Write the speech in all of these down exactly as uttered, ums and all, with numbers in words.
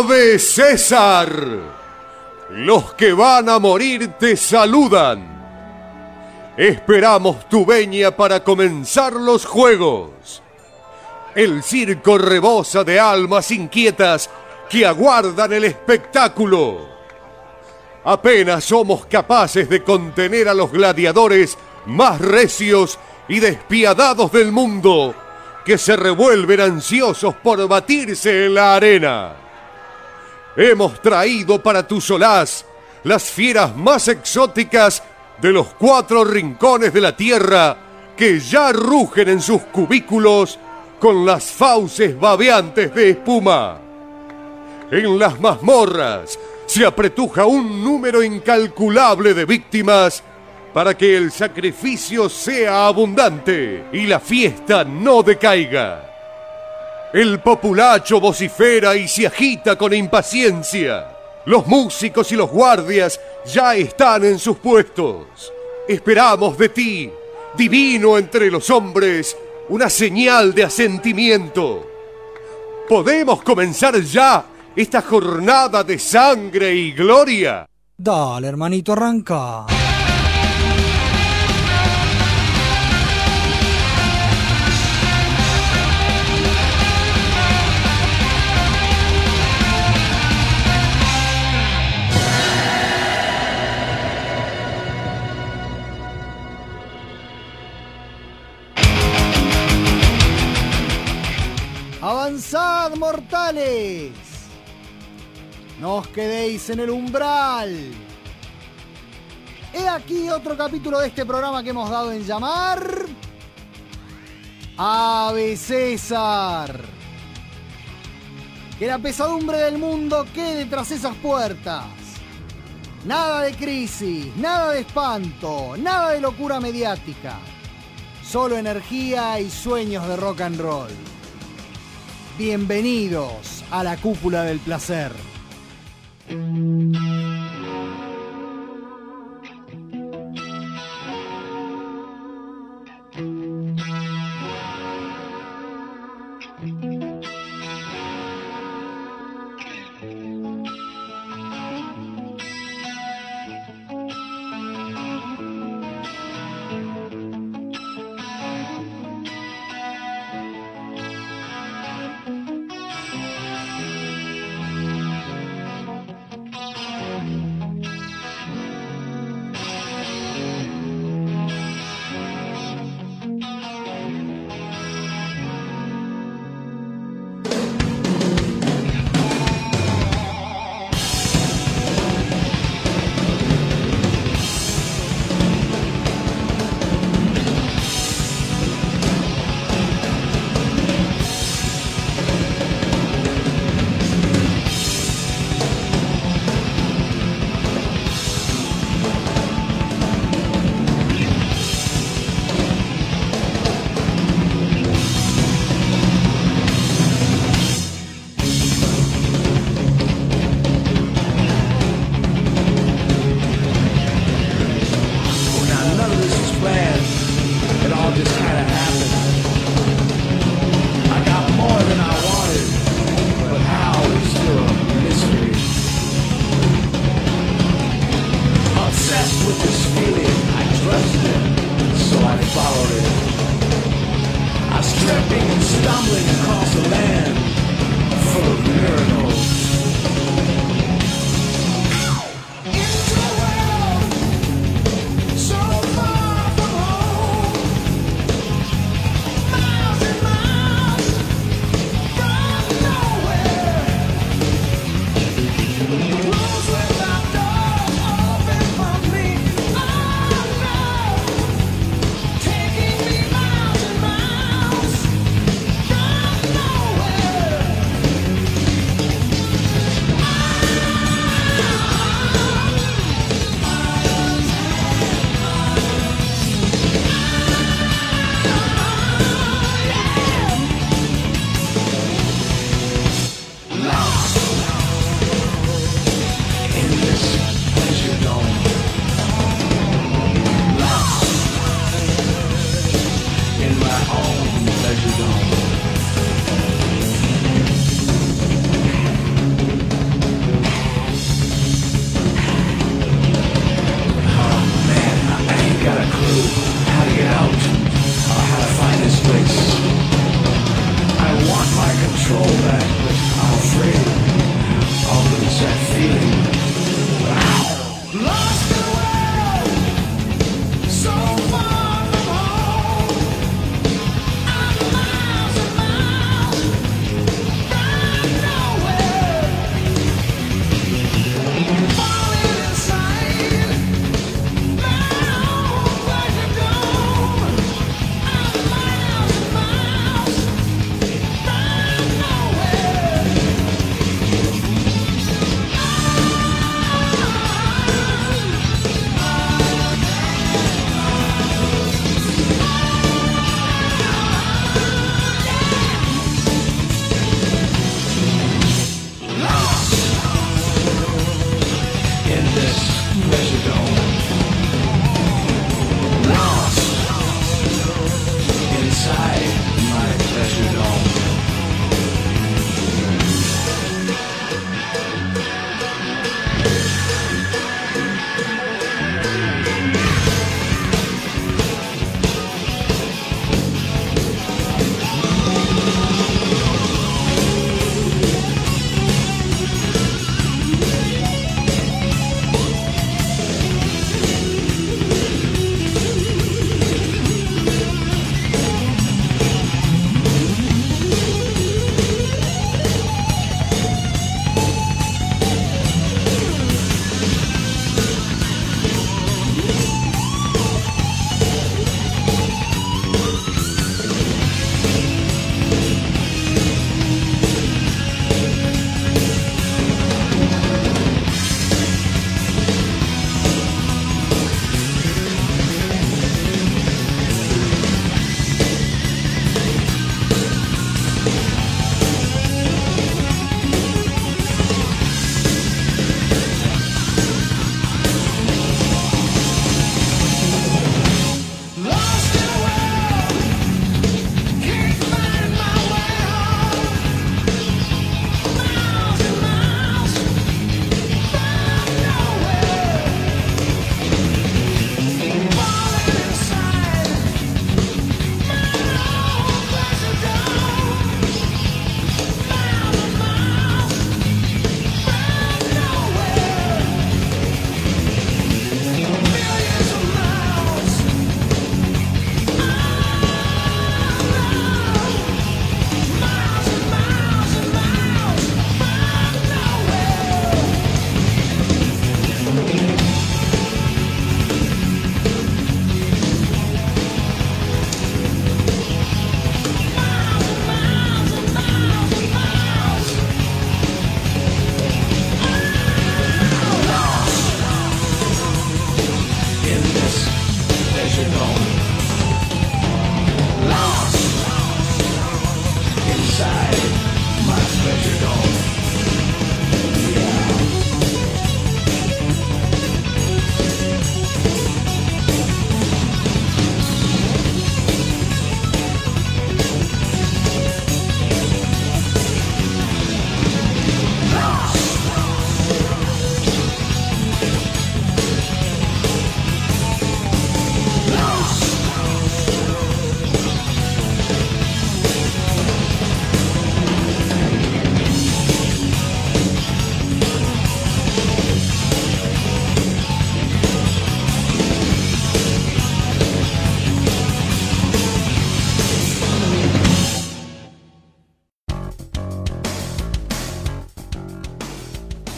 Ave César. Los que van a morir te saludan. Esperamos tu veña para comenzar los juegos. El circo rebosa de almas inquietas que aguardan el espectáculo. Apenas somos capaces de contener a los gladiadores más recios y despiadados del mundo, que se revuelven ansiosos por batirse en la arena. Hemos traído para tu solaz las fieras más exóticas de los cuatro rincones de la tierra, que ya rugen en sus cubículos con las fauces babeantes de espuma. En las mazmorras se apretuja un número incalculable de víctimas para que el sacrificio sea abundante y la fiesta no decaiga. El populacho vocifera y se agita con impaciencia. Los músicos y los guardias ya están en sus puestos. Esperamos de ti, divino entre los hombres, una señal de asentimiento. ¿Podemos comenzar ya esta jornada de sangre y gloria? Dale, hermanito, arranca. ¡Avanzad, mortales! No os quedéis en el umbral. He aquí otro capítulo de este programa que hemos dado en llamar Ave César. Que la pesadumbre del mundo quede tras esas puertas. Nada de crisis, nada de espanto, nada de locura mediática. Solo energía y sueños de rock and roll. Bienvenidos a la cúpula del placer.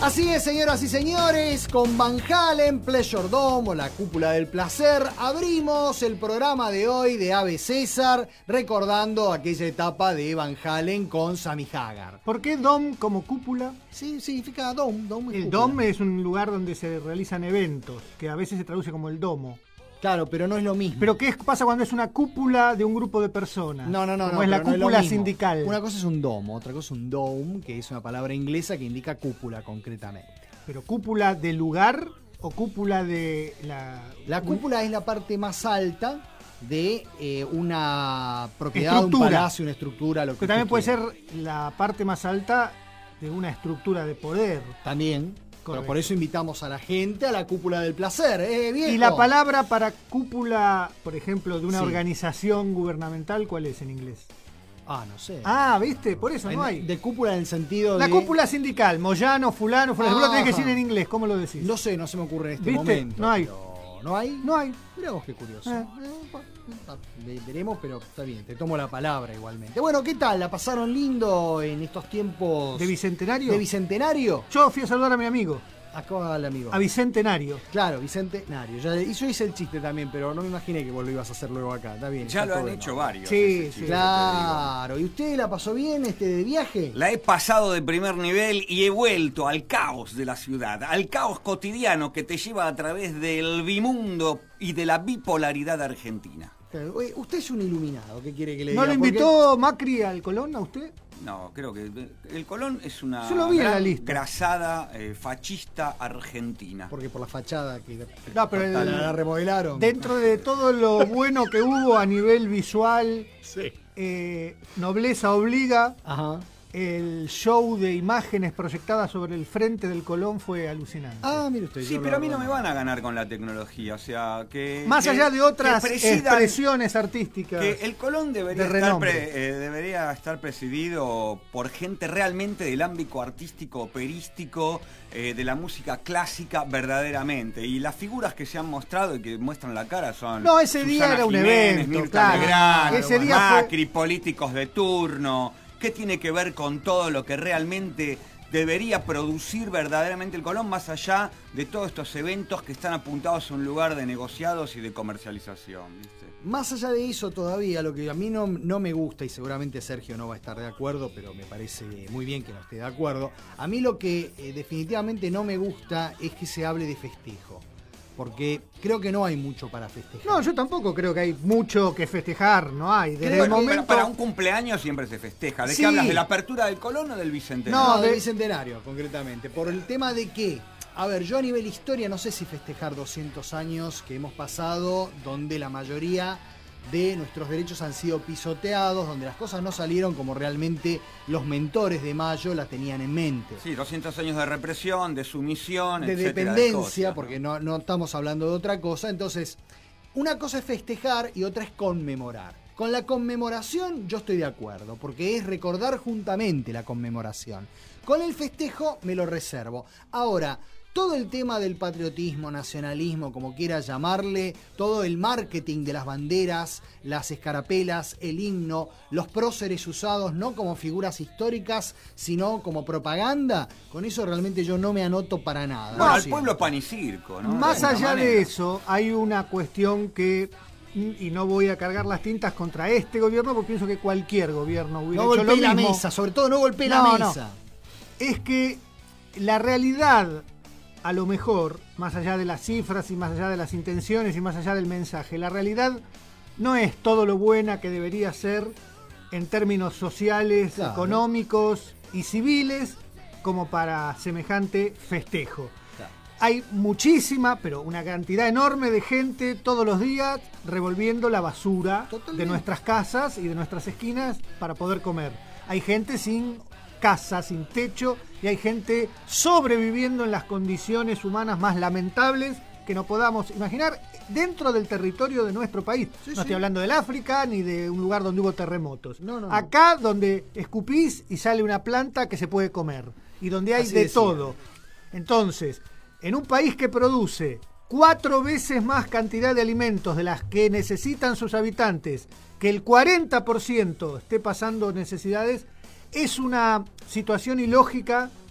Así es, señoras y señores, con Van Halen, Pleasure Dome o la Cúpula del Placer, abrimos el programa de hoy de Ave César, recordando aquella etapa de Van Halen con Sammy Hagar. ¿Por qué Dome como cúpula? Sí, significa Dome. Dome es el cúpula. Dome es un lugar donde se realizan eventos, que a veces se traduce como el domo. Claro, pero no es lo mismo. ¿Pero qué pasa cuando es una cúpula de un grupo de personas? No, no, no. Como no, es la no es cúpula lo mismo. sindical. Una cosa es un domo, otra cosa es un dome, que es una palabra inglesa que indica cúpula concretamente. ¿Pero cúpula de lugar o cúpula de la...? La cúpula es la parte más alta de eh, una propiedad, estructura. un palacio, una estructura, lo que Pero también puede quiera. ser la parte más alta de una estructura de poder. También. Pero Correcto. por eso invitamos a la gente a la Cúpula del Placer, ¿eh, viejo? Y la palabra para cúpula, por ejemplo, de una Sí. organización gubernamental, ¿cuál es en inglés? Ah, no sé. Ah, ¿viste? Por eso En- no hay. De cúpula en el sentido La de... cúpula sindical, Moyano, fulano, fulano. Vos lo tenés que decir en inglés, ¿cómo lo decís? No sé, no se me ocurre en este ¿Viste? momento. No hay. pero- ¿No hay? No hay. Mirá vos qué curioso. Eh. Eh, bueno, ve- veremos, pero está bien, te tomo la palabra igualmente. Bueno, ¿qué tal? ¿La pasaron lindo en estos tiempos ¿De Bicentenario? de Bicentenario? Yo fui a saludar a mi amigo, Acá al amigo. a Bicentenario. Claro, Bicentenario. Ya, y yo hice el chiste también, pero no me imaginé que vos lo ibas a hacer luego acá. Está bien. Ya está lo han todo en hecho orden. varios. Sí, ese sí. chiste, Claro. ¿Y usted la pasó bien este de viaje? te digo. La he pasado de primer nivel y he vuelto al caos de la ciudad, al caos cotidiano que te lleva a través del bimundo y de la bipolaridad argentina. Claro, oye, usted es un iluminado, ¿qué quiere que le ¿No diga? lo Porque- invitó Macri al Colón a usted? No, creo que el Colón es una Yo lo vi en la gran lista. grasada eh, fascista argentina. Porque por la fachada que No, pero el- la, la remodelaron. Dentro de todo lo bueno que hubo a nivel visual, Sí. eh, nobleza obliga, Ajá. el show de imágenes proyectadas sobre el frente del Colón fue alucinante. Ah, mire usted. Sí, yo pero a mí no lo- me van a ganar con la tecnología, o sea, que... Más que- allá de otras que presidan- expresiones artísticas. Que el Colón debería de estar, renombre. pre- eh, debería estar presidido por gente realmente del ámbito artístico, operístico, eh, de la música clásica verdaderamente. Y las figuras que se han mostrado y que muestran la cara son... No, ese día Susana era un Jiménez, evento, Mirta claro. Legrand, Ese día fue- Macri, políticos de turno. ¿Qué tiene que ver con todo lo que realmente debería producir verdaderamente el Colón, más allá de todos estos eventos que están apuntados a un lugar de negociados y de comercialización? ¿viste? Más allá de eso todavía, lo que a mí no, no me gusta, y seguramente Sergio no va a estar de acuerdo, pero me parece muy bien que no esté de acuerdo, a mí lo que eh, definitivamente no me gusta es que se hable de festejo. Porque creo que no hay mucho para festejar. No, yo tampoco creo que hay mucho que festejar, no hay. Desde Creo el que- Pero momento... para un cumpleaños siempre se festeja. ¿De Sí. qué hablas? ¿De la apertura del Colón o del Bicentenario? No, No, del de- Bicentenario, concretamente. Por el tema de que, a ver, yo a nivel historia no sé si festejar doscientos años que hemos pasado, donde la mayoría de nuestros derechos han sido pisoteados, donde las cosas no salieron como realmente los mentores de Mayo las tenían en mente. Sí, doscientos años de represión, de sumisión, De etcétera, dependencia, cosas, ¿no? porque no, no estamos hablando de otra cosa. Entonces, una cosa es festejar y otra es conmemorar. Con la conmemoración yo estoy de acuerdo, porque es recordar juntamente la conmemoración. Con el festejo me lo reservo. Ahora, todo el tema del patriotismo, nacionalismo, como quiera llamarle, todo el marketing de las banderas, las escarapelas, el himno, los próceres usados no como figuras históricas, sino como propaganda, con eso realmente yo no me anoto para nada. Bueno, ¿no? al Sí. pueblo pan y circo, ¿no? Más De alguna allá manera. de eso, hay una cuestión que, y no voy a cargar las tintas contra este gobierno, porque pienso que cualquier gobierno hubiera No hecho lo golpee la mismo. mesa, sobre todo no golpee No, la no. mesa. Es que la realidad, a lo mejor, más allá de las cifras y más allá de las intenciones y más allá del mensaje, la realidad no es todo lo buena que debería ser en términos sociales, Claro. económicos y civiles como para semejante festejo. Claro. Hay muchísima, pero una cantidad enorme de gente todos los días revolviendo la basura Totalmente. de nuestras casas y de nuestras esquinas para poder comer. Hay gente sin casa, sin techo, y hay gente sobreviviendo en las condiciones humanas más lamentables que no podamos imaginar dentro del territorio de nuestro país. Sí, no sí. estoy hablando del África ni de un lugar donde hubo terremotos. No, no, no. Acá donde escupís y sale una planta que se puede comer y donde hay Así de decía. todo. Entonces, en un país que produce cuatro veces más cantidad de alimentos de las que necesitan sus habitantes, que el cuarenta por ciento esté pasando necesidades, es una situación ilógica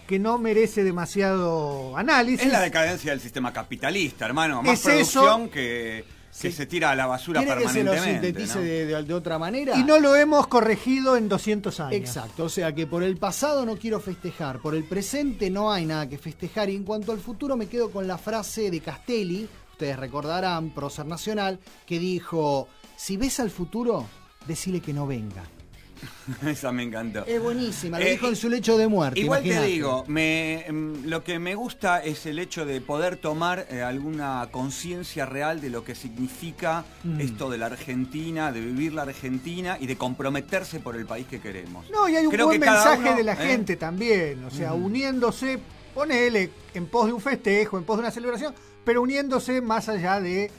que no merece demasiado análisis. Es la decadencia del sistema capitalista, hermano. Más Es producción eso. que, que Sí. se tira a la basura ¿Quiere que se lo permanentemente. sintetice ¿no? de, de- de otra manera? Y no lo hemos corregido en doscientos años. Exacto, o sea que por el pasado no quiero festejar, por el presente no hay nada que festejar y en cuanto al futuro me quedo con la frase de Castelli, ustedes recordarán, prócer nacional, que dijo, si ves al futuro, decile que no venga. Esa me encantó. Es buenísima, lo Eh, dijo en su lecho de muerte. Igual imagínate. te digo, me, mm, lo que me gusta es el hecho de poder tomar eh, alguna conciencia real de lo que significa Mm. esto de la Argentina, de vivir la Argentina y de comprometerse por el país que queremos. No, y hay un Creo buen que cada mensaje uno, de la ¿eh? gente también, o sea, uniéndose, ponele en pos de un festejo, en pos de una celebración, pero uniéndose más allá de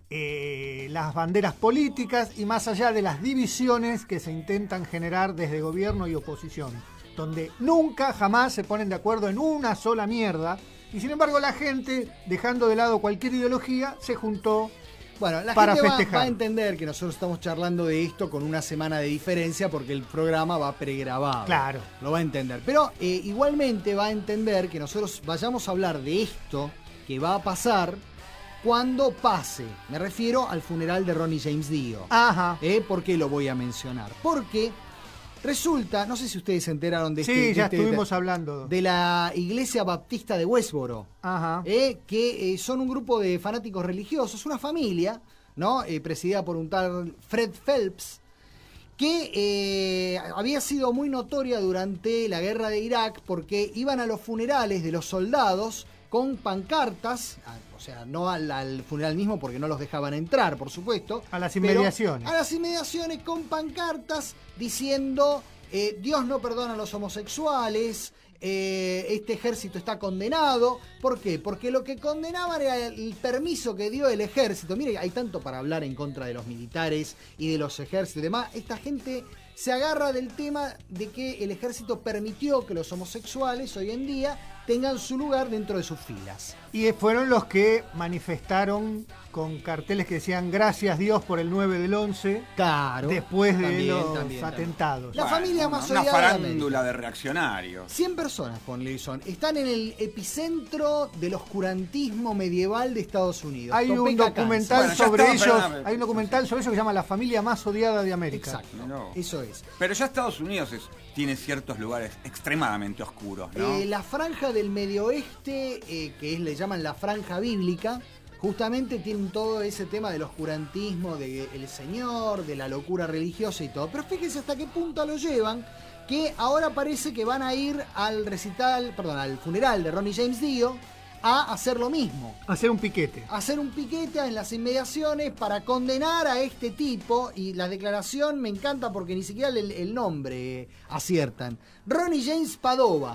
eh, las banderas políticas y más allá de las divisiones que se intentan generar desde gobierno y oposición, donde nunca jamás se ponen de acuerdo en una sola mierda, y sin embargo la gente, dejando de lado cualquier ideología, se juntó. Bueno, la para gente va, festejar. va a entender que nosotros estamos charlando de esto con una semana de diferencia porque el programa va pregrabado. Claro. Lo va a entender. Pero eh, igualmente va a entender que nosotros vayamos a hablar de esto que va a pasar cuando pase. Me refiero al funeral de Ronnie James Dio. Ajá. ¿Eh? ¿Por qué lo voy a mencionar? Porque resulta, no sé si ustedes se enteraron de Sí, este, de ya este- estuvimos hablando. de la Iglesia Baptista de Westboro. Ajá. Eh, que eh, son un grupo de fanáticos religiosos, una familia, ¿no? Eh, presidida por un tal Fred Phelps, que eh, había sido muy notoria durante la guerra de Irak porque iban a los funerales de los soldados con pancartas, a- o sea, no al, al funeral mismo porque no los dejaban entrar, por supuesto. A las pero inmediaciones. A las inmediaciones con pancartas diciendo eh, Dios no perdona a los homosexuales, eh, este ejército está condenado. ¿Por qué? Porque lo que condenaban era el permiso que dio el ejército. Mire, hay tanto para hablar en contra de los militares y de los ejércitos y demás. Esta gente se agarra del tema de que el ejército permitió que los homosexuales hoy en día tengan su lugar dentro de sus filas. Y fueron los que manifestaron con carteles que decían gracias Dios por el nueve del once, Claro. después de También, los también, también. atentados. La familia más una odiada de farándula de reaccionarios. cien personas, ponle son. Están en el epicentro del oscurantismo medieval de Estados Unidos. Hay un Topeka, documental Bueno, ya sobre está, ellos, perdóname. hay un documental sobre eso que se llama La familia más odiada de Kansas. América. Exacto, No. eso es. Pero ya Estados Unidos es- tiene ciertos lugares extremadamente oscuros, ¿no? Eh, la franja del Medio Oeste, eh, que es, le llaman la franja bíblica, justamente tienen todo ese tema del oscurantismo, del Señor, de la locura religiosa y todo. Pero fíjense hasta qué punto lo llevan, que ahora parece que van a ir al recital, perdón, al funeral de Ronnie James Dio a hacer lo mismo. Hacer un piquete. Hacer un piquete en las inmediaciones para condenar a este tipo, y la declaración me encanta porque ni siquiera el, el nombre eh, aciertan. Ronnie James Padova.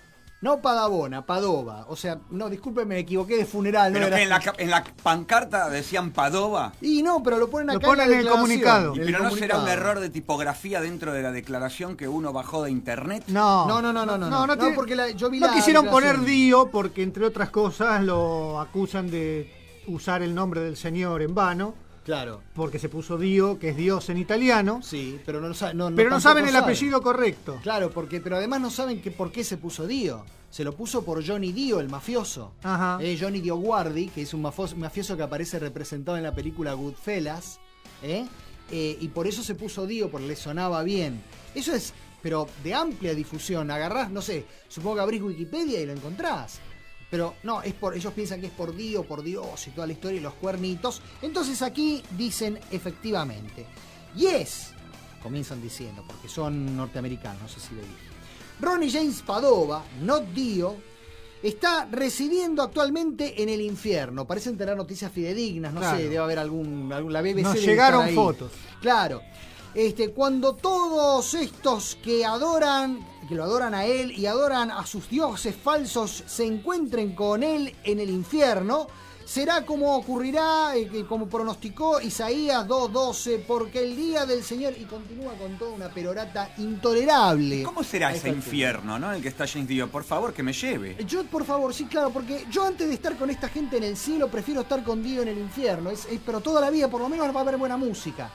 No Padabona, Padova. O sea, no, discúlpeme, me equivoqué de funeral. Pero no era... que en la, ca- en la pancarta decían Padova. Y no, pero lo ponen acá Lo ponen en, la en el declaración, comunicado. Y en el pero no será un comunicado. error de tipografía dentro de la declaración que uno bajó de internet. No, No, no, no, no, no, no, no, tiene- porque la- yo vi no la quisieron declaración. poner Dio porque, entre otras cosas, lo acusan de usar el nombre del Señor en vano, Claro, porque se puso Dio, que es Dios en italiano, sí, pero no, sa- no, pero no tampoco saben el apellido correcto. Claro, porque, pero además no saben que por qué se puso Dio. Se lo puso por Johnny Dio, el mafioso. Ajá. Eh, Johnny Dio Guardi, que es un mafos- mafioso que aparece representado en la película Goodfellas. ¿eh? Eh, y por eso se puso Dio, porque le sonaba bien. Eso es, pero de amplia difusión. Agarrás, no sé, supongo que abrís Wikipedia y lo encontrás. Pero no, es por, ellos piensan que es por Dio, por Dios y toda la historia y los cuernitos. Entonces aquí dicen efectivamente. Yes, comienzan diciendo, porque son norteamericanos, no sé si lo dije. Ronnie James Padova, not Dio, está residiendo actualmente en el infierno. Parecen tener noticias fidedignas, no Claro. sé, debe haber algún, algún la B B C. Nos debe llegaron estar ahí. fotos. Claro. Este, cuando todos estos que adoran, que lo adoran a él y adoran a sus dioses falsos se encuentren con él en el infierno, será como ocurrirá, eh, que como pronosticó Isaías dos doce, porque el día del Señor, y continúa con toda una perorata intolerable. ¿Cómo será a ese esta altura. infierno, no? En el que está James Dio. Por favor, que me lleve. Yo, por favor, sí, claro, porque yo antes de estar con esta gente en el cielo, prefiero estar con Dio en el infierno. Es, es- pero toda la vida, por lo menos, va a haber buena música.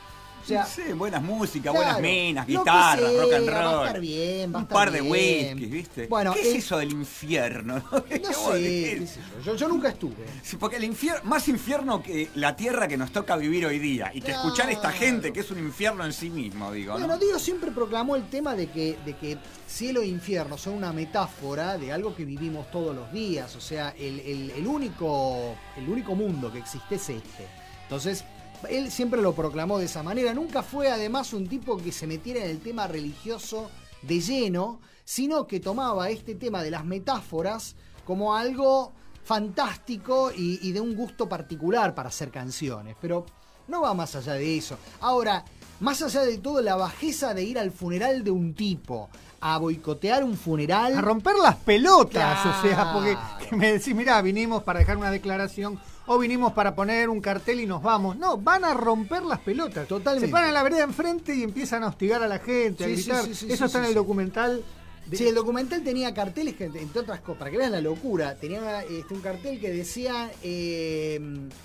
sea, sí, buenas músicas, claro, buenas minas, lo que guitarras, sea, rock and va a roll. estar bien, va a un estar par de bien. whiskies, ¿viste? Bueno, ¿Qué eh, es eso del infierno? No sé, qué sé yo, yo, yo nunca estuve. Sí, porque el infierno, más infierno que la tierra que nos toca vivir hoy día. Y que Claro. escuchar a esta gente que es un infierno en sí mismo, digo, ¿no? Bueno, Dios siempre proclamó el tema de que, de que cielo e infierno son una metáfora de algo que vivimos todos los días. O sea, el, el, el único, el único mundo que existe es este. Entonces, él siempre lo proclamó de esa manera. Nunca fue además un tipo que se metiera en el tema religioso de lleno, sino que tomaba este tema de las metáforas como algo fantástico y, y de un gusto particular para hacer canciones. Pero no va más allá de eso. Ahora, más allá de todo, la bajeza de ir al funeral de un tipo, a boicotear un funeral... A romper las pelotas, Claro. o sea, porque que me decís, mirá, vinimos para dejar una declaración o vinimos para poner un cartel y nos vamos. No, van a romper las pelotas. Totalmente. Se paran en la vereda enfrente y empiezan a hostigar a la gente, a Sí, sí, gritar. sí, sí, Eso sí, está sí, en el sí. documental. de- Sí, el documental tenía carteles que, entre otras cosas, para que vean la locura, tenía este, un cartel que decía eh,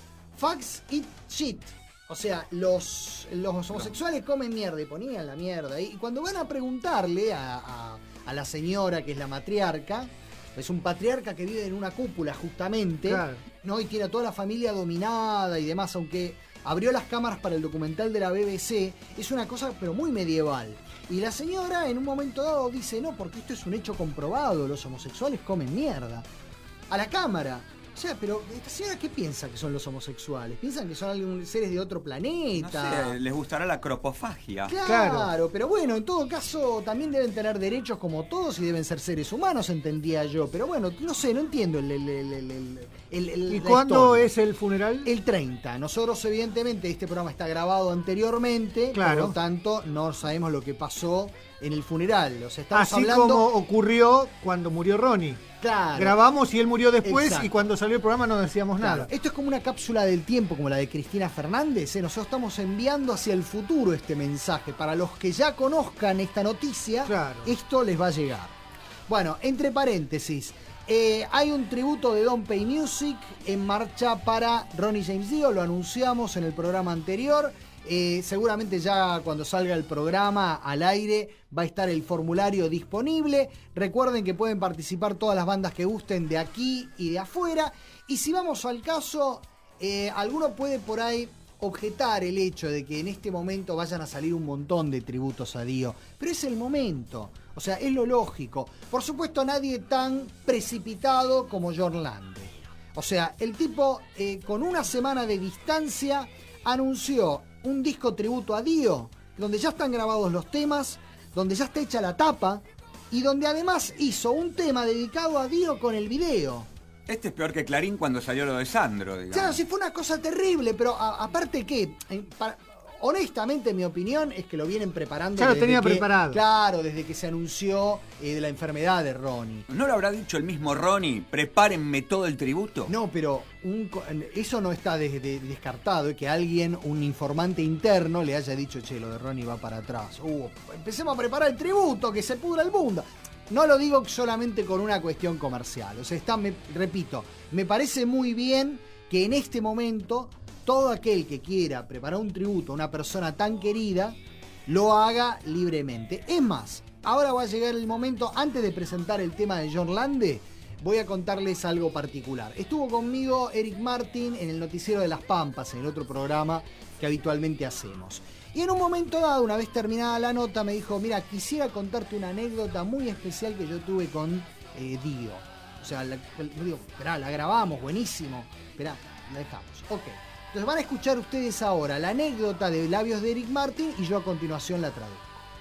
Facts eat shit. O sea, los, los homosexuales comen mierda y ponían la mierda. Y cuando van a preguntarle a, a, a la señora, que es la matriarca, es un patriarca que vive en una cúpula justamente, Claro. ¿no? Y tiene a toda la familia dominada y demás, aunque abrió las cámaras para el documental de la B B C, es una cosa pero muy medieval. Y la señora en un momento dado dice, no, porque esto es un hecho comprobado, los homosexuales comen mierda. A la cámara. O sea, pero esta señora, ¿qué piensa que son los homosexuales? ¿Piensan que son algún- seres de otro No planeta? sé, les gustará la cropofagia. Claro, Claro. pero bueno, en todo caso también deben tener derechos como todos y deben ser seres humanos, entendía yo. Pero bueno, no sé, no entiendo el... el, el, el, el- el- el- ¿Y la cuándo historia. es el funeral? El treinta. Nosotros, evidentemente, este programa está grabado anteriormente, Claro. por lo tanto, no sabemos lo que pasó en el funeral. O sea, estamos Así hablando... como ocurrió cuando murió Ronnie. Claro. Grabamos y él murió después Exacto. y cuando salió el programa no decíamos Claro, nada. esto es como una cápsula del tiempo, como la de Cristina Fernández. ¿eh? Nosotros estamos enviando hacia el futuro este mensaje. Para los que ya conozcan esta noticia, Claro. esto les va a llegar. Bueno, entre paréntesis, eh, hay un tributo de Don't Pay Music en marcha para Ronnie James Dio. Lo anunciamos en el programa anterior. Eh, seguramente ya cuando salga el programa al aire va a estar el formulario disponible. Recuerden que pueden participar todas las bandas que gusten de aquí y de afuera. Y si vamos al caso, eh, alguno puede por ahí objetar el hecho de que en este momento vayan a salir un montón de tributos a Dio. Pero es el momento, o sea, es lo lógico. Por supuesto, nadie tan precipitado como John Lande. O sea, el tipo eh, con una semana de distancia anunció un disco tributo a Dio, donde ya están grabados los temas, donde ya está hecha la tapa y donde además hizo un tema dedicado a Dio con el video. Este es peor que Clarín cuando salió lo de Sandro, digamos. Claro, sí fue una cosa terrible, pero a- aparte que, eh, para- honestamente mi opinión es que lo vienen preparando. Ya lo desde tenía que- preparado. Claro, desde que se anunció eh, de la enfermedad de Ronnie. ¿No lo habrá dicho el mismo Ronnie? Prepárenme todo el tributo. No, pero un co- eso no está de- de- descartado, eh, que alguien, un informante interno, le haya dicho, che, lo de Ronnie va para atrás. Uh, empecemos a preparar el tributo, que se pudra el mundo. No lo digo solamente con una cuestión comercial. O sea, está, me, repito, me parece muy bien que en este momento todo aquel que quiera preparar un tributo a una persona tan querida lo haga libremente. Es más, ahora va a llegar el momento, antes de presentar el tema de John Lande, voy a contarles algo particular. Estuvo conmigo Eric Martin en el Noticiero de las Pampas, en el otro programa que habitualmente hacemos. Y en un momento dado, una vez terminada la nota, me dijo, mira, quisiera contarte una anécdota muy especial que yo tuve con eh, Dio. O sea, la, le digo, esperá, la grabamos, buenísimo. Esperá, la dejamos. Ok. Entonces van a escuchar ustedes ahora la anécdota de labios de Eric Martin y yo a continuación la traduzco.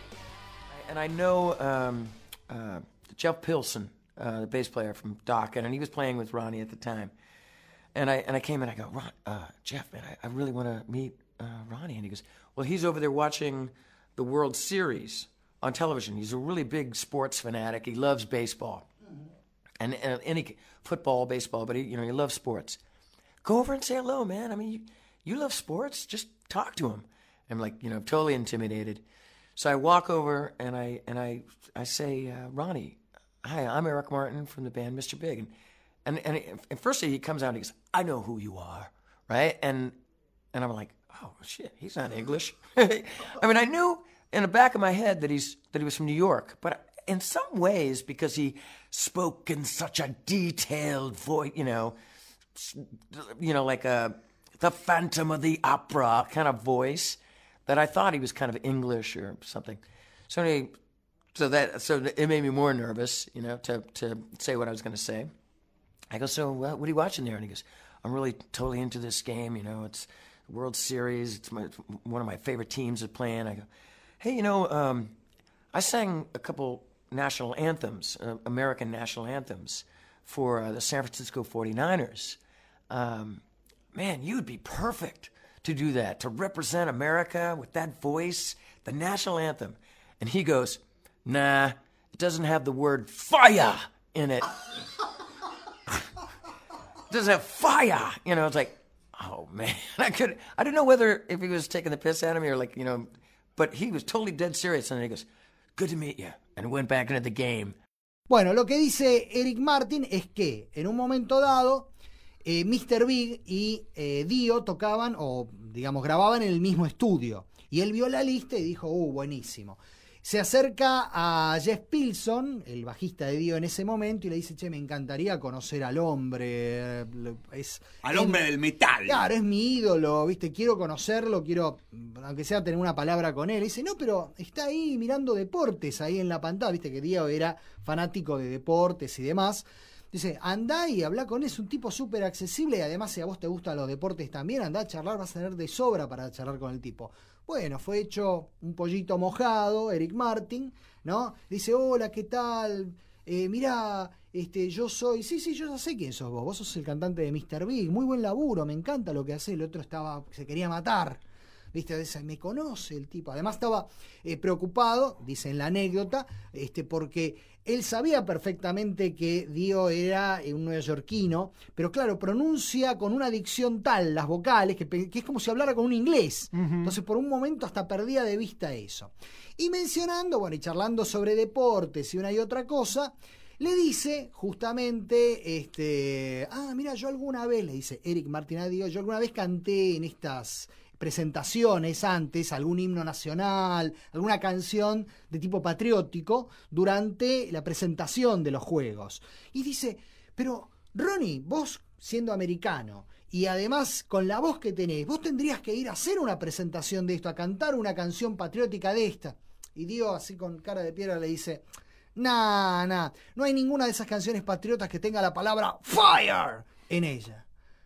And I know um, uh, Jeff Pilson, uh, the bass player from Dokken, and he was playing with Ronnie at the time. And I and I came in, I go, Ron, uh, Jeff, man, I, I really want to meet uh, Ronnie. And he goes, well, he's over there watching the World Series on television. He's a really big sports fanatic. He loves baseball, and, and any football, baseball, but he, you know, he loves sports. Go over and say hello, man. I mean, you, you love sports. Just talk to him. I'm like, you know, totally intimidated. So I walk over and I and I I say, uh, Ronnie, hi, I'm Eric Martin from the band Mister Big. And and and, and firstly he comes out and he goes, I know who you are, right? And and I'm like, oh shit, he's not English. I mean, I knew in the back of my head that he's that he was from New York, but in some ways, because he spoke in such a detailed voice, you know, you know, like a the Phantom of the Opera kind of voice, that I thought he was kind of English or something. So anyway, so that so it made me more nervous, you know, to to say what I was going to say. I go, so uh, what are you watching there? And he goes, I'm really totally into this game. You know, it's World Series. It's my, one of my favorite teams are playing. I go, hey, you know, um, I sang a couple national anthems, uh, American national anthems, for uh, the San Francisco forty-niners. Um, man, you'd be perfect to do that, to represent America with that voice, the national anthem. And he goes, nah, it doesn't have the word fire in it. It doesn't have fire. You know, it's like, oh, man. I could, I didn't know whether if he was taking the piss out of me or like, you know, but he was totally dead serious. And then he goes, good to meet you. And went back into the game. Bueno, lo que dice Eric Martin es que en un momento dado, eh, mister Big y eh, Dio tocaban, o digamos, grababan en el mismo estudio. Y él vio la lista y dijo, uh, buenísimo. Se acerca a Jeff Pilson, el bajista de Dio en ese momento, y le dice, che, me encantaría conocer al hombre. Es, al hombre es, del metal. Claro, es mi ídolo, ¿viste? Quiero conocerlo, quiero, aunque sea tener una palabra con él. Y dice, no, pero está ahí mirando deportes, ahí en la pantalla, ¿viste? Que Dio era fanático de deportes y demás. Dice, andá y habla con él, es un tipo súper accesible, y además si a vos te gustan los deportes también, andá a charlar, vas a tener de sobra para charlar con el tipo. Bueno, fue hecho un pollito mojado, Eric Martin, ¿no? Dice, hola, ¿qué tal? Eh, mirá, este, yo soy... Sí, sí, yo ya sé quién sos vos. Vos sos el cantante de mister Big. Muy buen laburo, me encanta lo que hace. El otro estaba... se quería matar. ¿Viste? Me conoce el tipo. Además estaba eh, preocupado, dice en la anécdota, este, porque él sabía perfectamente que Dio era un neoyorquino, pero claro, pronuncia con una dicción tal las vocales que, que es como si hablara con un inglés. Uh-huh. Entonces por un momento hasta perdía de vista eso. Y mencionando, bueno, y charlando sobre deportes y una y otra cosa, le dice justamente, este, ah, mira, yo alguna vez, le dice Eric Martin a Dio, yo alguna vez canté en estas presentaciones antes, algún himno nacional, alguna canción de tipo patriótico durante la presentación de los juegos. Y dice, pero Ronnie, vos siendo americano y además con la voz que tenés, vos tendrías que ir a hacer una presentación de esto, a cantar una canción patriótica de esta. Y Dio, así con cara de piedra, le dice, nah, nah, no hay ninguna de esas canciones patriotas que tenga la palabra fire en ella.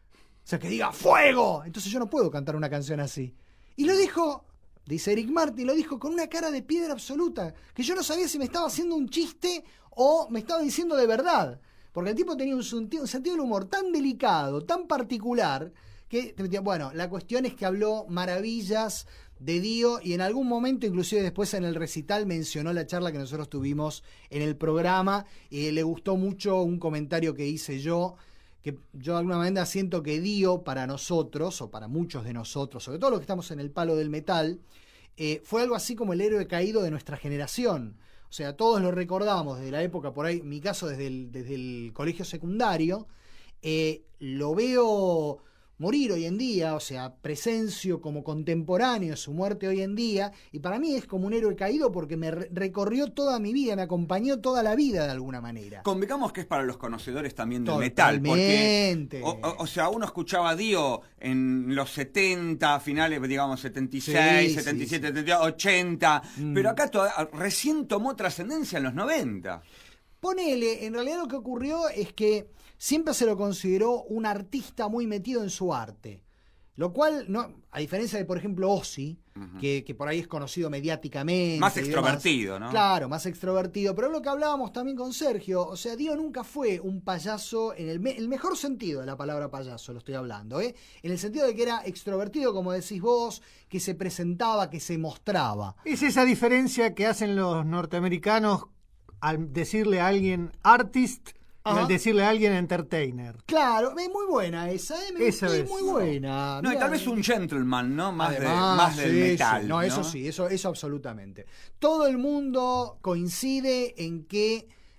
O sea, que diga ¡fuego! Entonces yo no puedo cantar una canción así. Y lo dijo, dice Eric Martin, lo dijo con una cara de piedra absoluta, que yo no sabía si me estaba haciendo un chiste o me estaba diciendo de verdad. Porque el tipo tenía un sentido, un sentido del humor tan delicado, tan particular, que, bueno, la cuestión es que habló maravillas de Dio y en algún momento, inclusive después en el recital, mencionó la charla que nosotros tuvimos en el programa. Y le gustó mucho un comentario que hice yo, que yo de alguna manera siento que Dio para nosotros, o para muchos de nosotros, sobre todo los que estamos en el palo del metal, eh, fue algo así como el héroe caído de nuestra generación. O sea, todos lo recordamos desde la época, por ahí, en mi caso desde el, desde el colegio secundario, eh, lo veo morir hoy en día, o sea, presencio como contemporáneo su muerte hoy en día, y para mí es como un héroe caído porque me re- recorrió toda mi vida, me acompañó toda la vida de alguna manera. Convengamos que es para los conocedores también del Totalmente. metal, porque o, o, o sea, uno escuchaba a Dio en los setenta, finales, digamos, setenta y seis, sí, setenta y siete, sí, sí. setenta, ochenta, mm. pero acá toda, recién tomó trascendencia en los noventa. Ponele, en realidad lo que ocurrió es que siempre se lo consideró un artista muy metido en su arte. Lo cual, no, a diferencia de, por ejemplo, Ozzy, uh-huh. que, que por ahí es conocido mediáticamente. Más extrovertido, ¿no? Claro, más extrovertido. Pero es lo que hablábamos también con Sergio. O sea, Dio nunca fue un payaso en el, me- el mejor sentido de la palabra payaso, lo estoy hablando, ¿eh? En el sentido de que era extrovertido, como decís vos, que se presentaba, que se mostraba. Es esa diferencia que hacen los norteamericanos al decirle a alguien artist, y al decirle a alguien entertainer. Claro, es muy buena esa, ¿eh? Esa es, es muy buena. No, Mirá, y tal vez un gentleman, ¿no? Más, además, de, más del sí, metal. Sí. No, ¿no? eso sí, eso, eso absolutamente. Todo el mundo coincide en que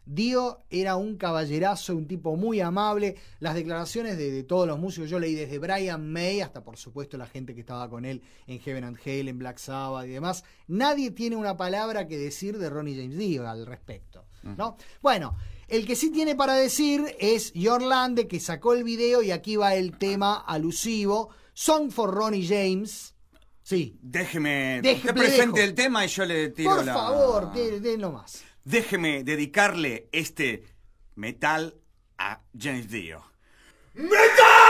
Dio era un caballerazo, un tipo muy amable. Las declaraciones de, de todos los músicos, yo leí desde Brian May hasta por supuesto la gente que estaba con él en Heaven and Hell, en Black Sabbath y demás. Nadie tiene una palabra que decir de Ronnie James Dio al respecto, ¿no? Uh-huh. Bueno, el que sí tiene para decir es Jørn Lande, que sacó el video y aquí va el tema alusivo, Song for Ronnie James. Sí. Déjeme, Deje, que presente el tema y yo le tiro por la... Por favor, denlo más. Déjeme dedicarle este metal a James Dio. ¡Metal!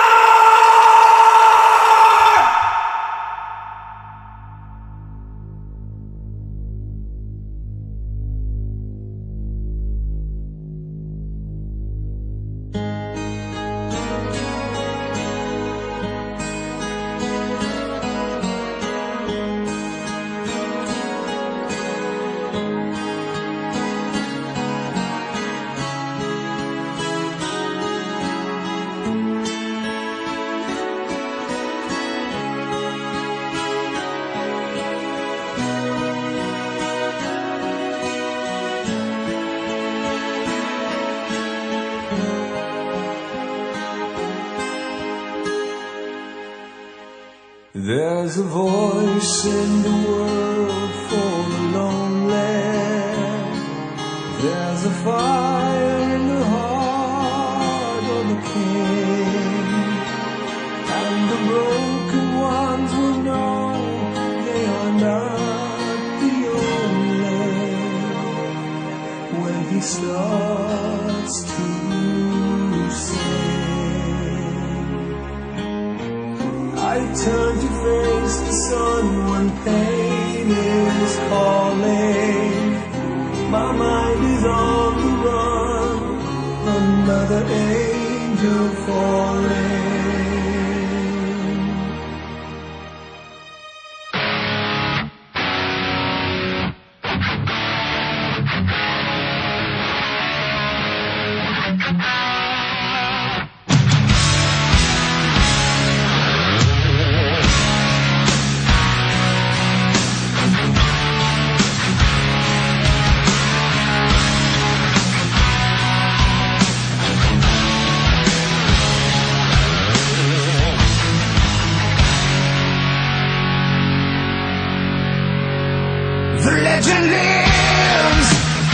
There's a voice in the world for the lonely. There's a fire in the heart of the king. And the broken ones will know they are not the only. When he starts to sing, I turn to face the sun when pain is calling. My mind is on the run, another angel falling. The legend lives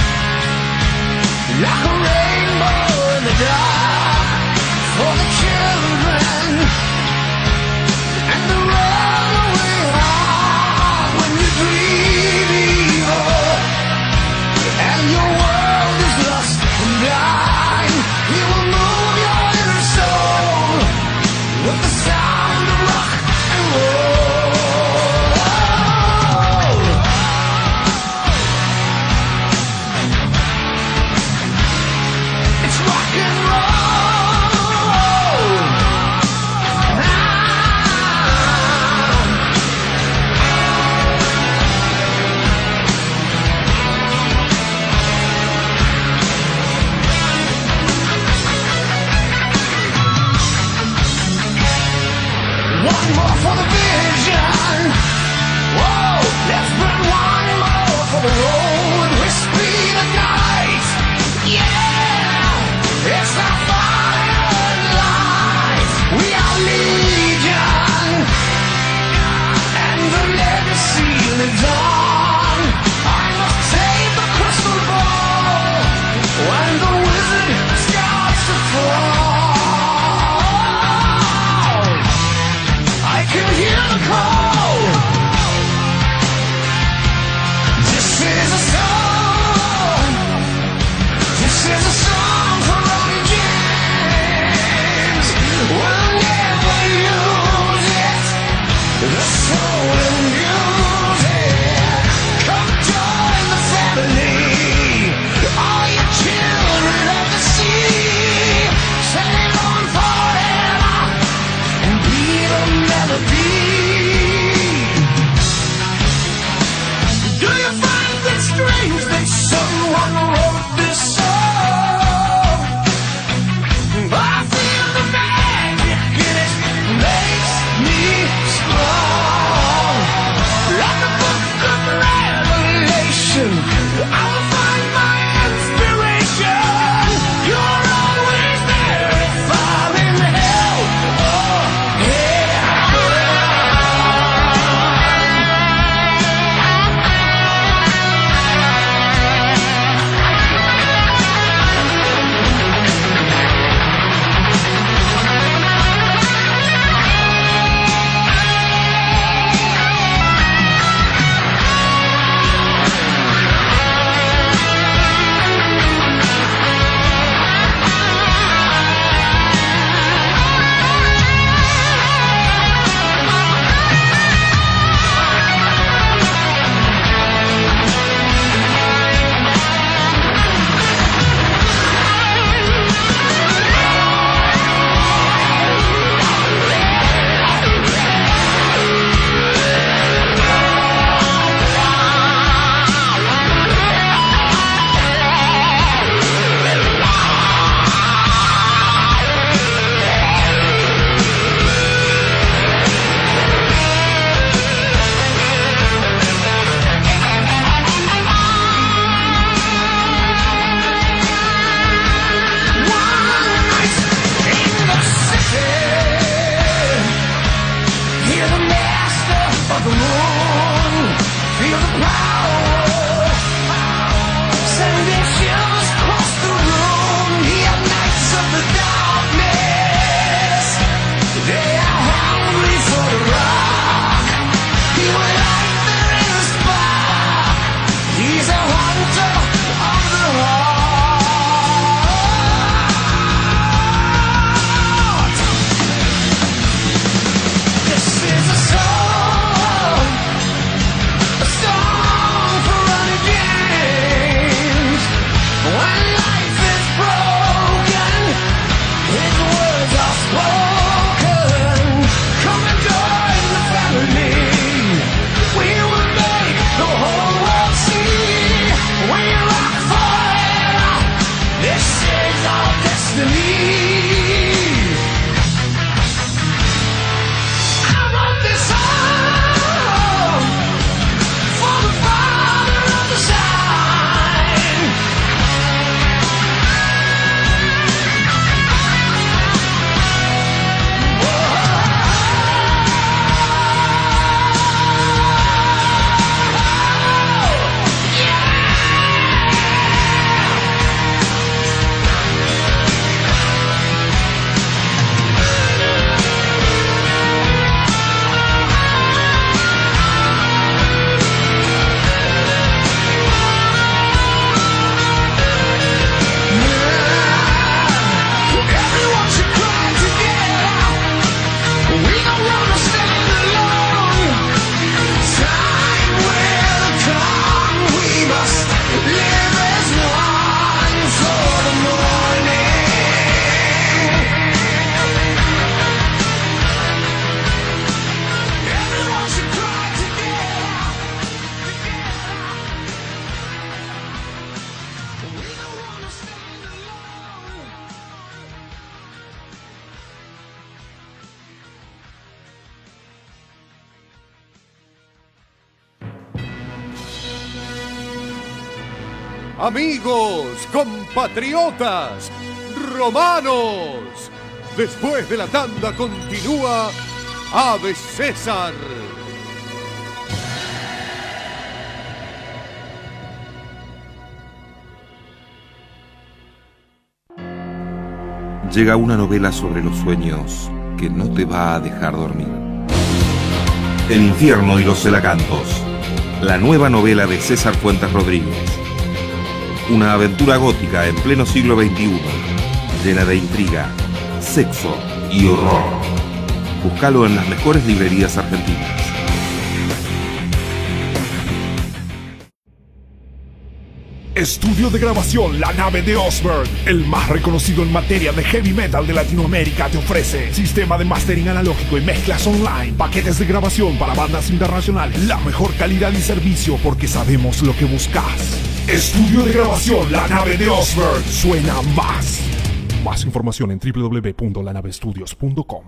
like a rainbow in the dark for the children and the runaway heart. When you dream evil and your world is lost and blind, it will move your inner soul with the sound of rock and roll. One more for the vision. Whoa, let's burn one more for the road. We speed at night. Yeah, it's our fire and light. We are legion, and the legacy lives on. I must take the crystal ball when the wizard starts to fall. I can hear the call. This is a song. This is a song for Ronnie James. We'll never use it. The soul will use it. Come join the family. All you children of the sea. Sail on forever and be the melody. Do you find it strange that someone wrote this song? I feel the magic in it makes me strong. the moon. Feel the power. Sending shivers across the room. Here nights of the darkness. They are hungry for the rock. He will light their inner spark. He's a hunter of the heart. This is a song, a song for running games. When life is broken, his words are spoken. Come and join the family. We will make the whole world see. We rock forever. This is our destiny. I wrote this song for the father of the sign. Everyone should cry together. We don't wanna stand alone. Time will come. We must live as one for the morning. Everyone should cry together. We don't wanna stand alone. Amigos, compatriotas, romanos, después de la tanda continúa Ave César. Llega una novela sobre los sueños que no te va a dejar dormir. El infierno y los celacantos. La nueva novela de César Fuentes Rodríguez. Una aventura gótica en pleno siglo veintiuno, llena de intriga, sexo y horror. Búscalo en las mejores librerías argentinas. Estudio de grabación La Nave de Osberg, el más reconocido en materia de heavy metal de Latinoamérica, te ofrece sistema de mastering analógico y mezclas online, paquetes de grabación para bandas internacionales, la mejor calidad y servicio porque sabemos lo que buscas. Estudio de grabación La Nave de Osberg, suena más. Más información en w w w punto la nave estudios punto com.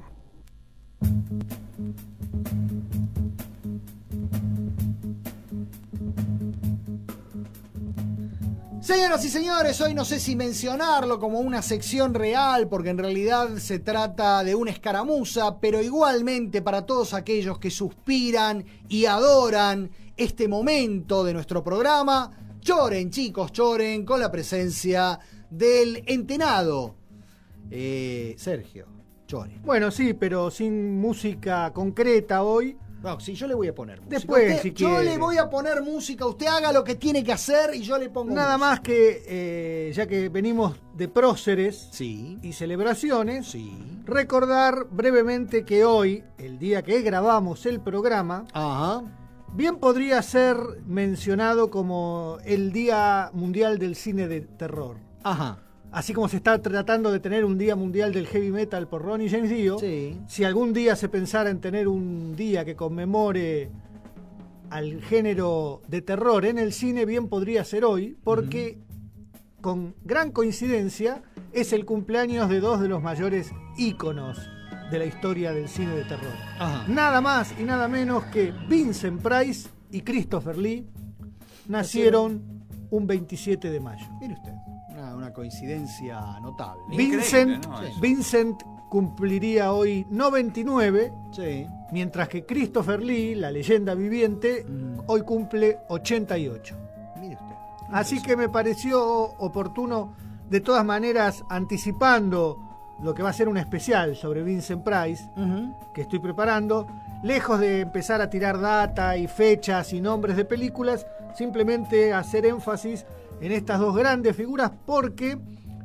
Señoras y señores, hoy no sé si mencionarlo como una sección real, porque en realidad se trata de una escaramuza, pero igualmente para todos aquellos que suspiran y adoran este momento de nuestro programa, lloren, chicos, lloren con la presencia del entenado eh, Sergio, lloren. Bueno, sí, pero sin música concreta hoy. No, sí, yo le voy a poner música. Después, Usted- si yo quiere. le voy a poner música, usted haga lo que tiene que hacer y yo le pongo Nada música. más que, eh, ya que venimos de próceres Sí, y celebraciones, sí. recordar brevemente que hoy, el día que grabamos el programa, Ajá. bien podría ser mencionado como el Día Mundial del Cine de Terror. Ajá. Así como se está tratando de tener un Día Mundial del Heavy Metal por Ronnie James Dio, Sí. si algún día se pensara en tener un día que conmemore al género de terror en el cine, bien podría ser hoy, porque con gran coincidencia es el cumpleaños de dos de los mayores íconos de la historia del cine de terror. Ajá. Nada más y nada menos que Vincent Price y Christopher Lee nacieron un veintisiete de mayo. Mire usted, una, una coincidencia notable. Increíble, Vincent, ¿no? Vincent cumpliría hoy noventa y nueve, Sí. mientras que Christopher Lee, la leyenda viviente, Mm. hoy cumple ochenta y ocho. Mire usted. Así que me pareció oportuno, de todas maneras, anticipando lo que va a ser un especial sobre Vincent Price, Ujú. que estoy preparando, lejos de empezar a tirar data y fechas y nombres de películas, simplemente hacer énfasis en estas dos grandes figuras porque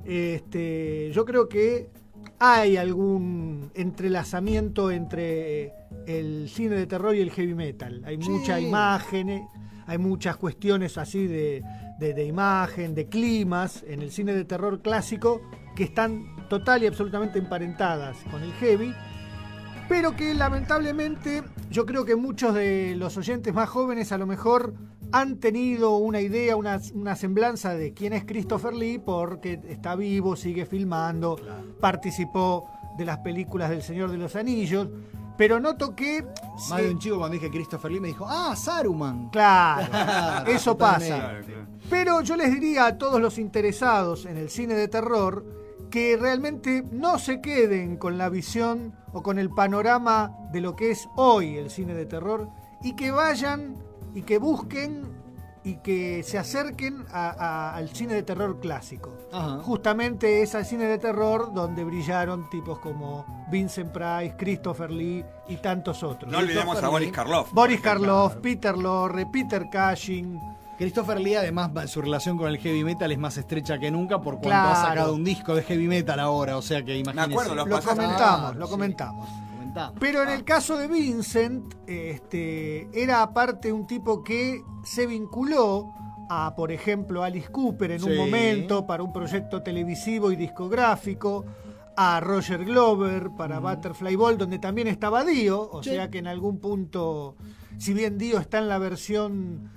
este, yo creo que hay algún entrelazamiento entre el cine de terror y el heavy metal. Hay Sí. mucha imagen, hay muchas cuestiones así de, de, de imagen, de climas en el cine de terror clásico que están total y absolutamente emparentadas con el heavy, pero que lamentablemente yo creo que muchos de los oyentes más jóvenes a lo mejor han tenido una idea, una, una semblanza de quién es Christopher Lee porque está vivo, sigue filmando, participó de las películas del Señor de los Anillos, pero noto que... Más eh, de un chico cuando dije Christopher Lee me dijo, ah, Saruman. Claro, Claro, eso totalmente. pasa. Claro, claro. Pero yo les diría a todos los interesados en el cine de terror que realmente no se queden con la visión o con el panorama de lo que es hoy el cine de terror y que vayan y que busquen y que se acerquen a- a- al cine de terror clásico. Ajá. Justamente es al cine de terror donde brillaron tipos como Vincent Price, Christopher Lee y tantos otros. No olvidemos a Boris Karloff. Boris Karloff, Peter Lorre, Peter Cushing. Christopher Lee, además, va- su relación con el heavy metal es más estrecha que nunca por cuanto Claro. ha sacado un disco de heavy metal ahora, o sea que imagínense. acuerdo, los Lo pasaste. comentamos, Ah, lo sí. comentamos. Comentamos. Pero en el caso de Vincent, este, era aparte un tipo que se vinculó a, por ejemplo, Alice Cooper en un Sí. momento para un proyecto televisivo y discográfico, a Roger Glover para Butterfly Ball, donde también estaba Dio, o Sí. sea que en algún punto, si bien Dio está en la versión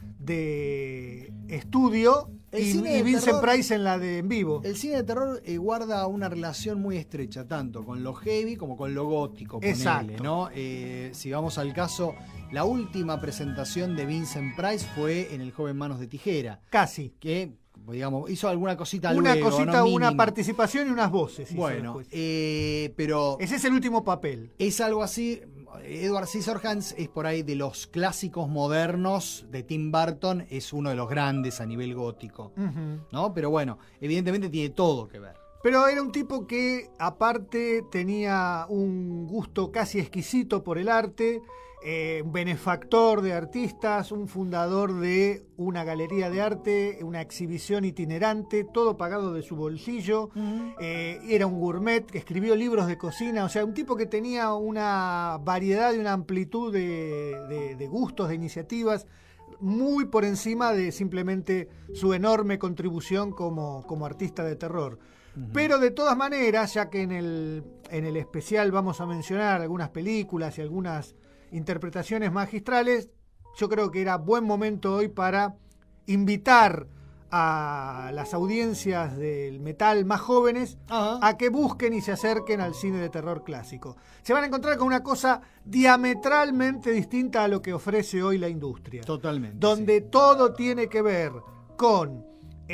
de estudio El y, cine y de Vincent terror- Price en la de en vivo. El cine de terror eh, guarda una relación muy estrecha, tanto con lo heavy como con lo gótico, ponele, Exacto. ¿no? Eh, si vamos al caso, la última presentación de Vincent Price fue en El joven Manos de Tijera, Casi. que, digamos, hizo alguna cosita Una luego, cosita, ¿no? una Mínima. participación y unas voces. hizo Bueno, después. eh, pero Ese es el último papel. es algo así. Edward Scissorhands es por ahí de los clásicos modernos de Tim Burton, es uno de los grandes a nivel gótico, Ujú. ¿no? Pero bueno, evidentemente tiene todo que ver. Pero era un tipo que aparte tenía un gusto casi exquisito por el arte, eh, un benefactor de artistas, un fundador de una galería de arte, una exhibición itinerante, todo pagado de su bolsillo. Eh, era un gourmet que escribió libros de cocina, o sea, un tipo que tenía una variedad y una amplitud de, de- de gustos, de iniciativas, muy por encima de simplemente su enorme contribución como, como artista de terror. Pero de todas maneras, ya que en el, en el especial vamos a mencionar algunas películas y algunas interpretaciones magistrales, yo creo que era buen momento hoy para invitar a las audiencias del metal más jóvenes Ajá. a que busquen y se acerquen al cine de terror clásico. Se van a encontrar con una cosa diametralmente distinta a lo que ofrece hoy la industria. Totalmente. Donde todo tiene que ver con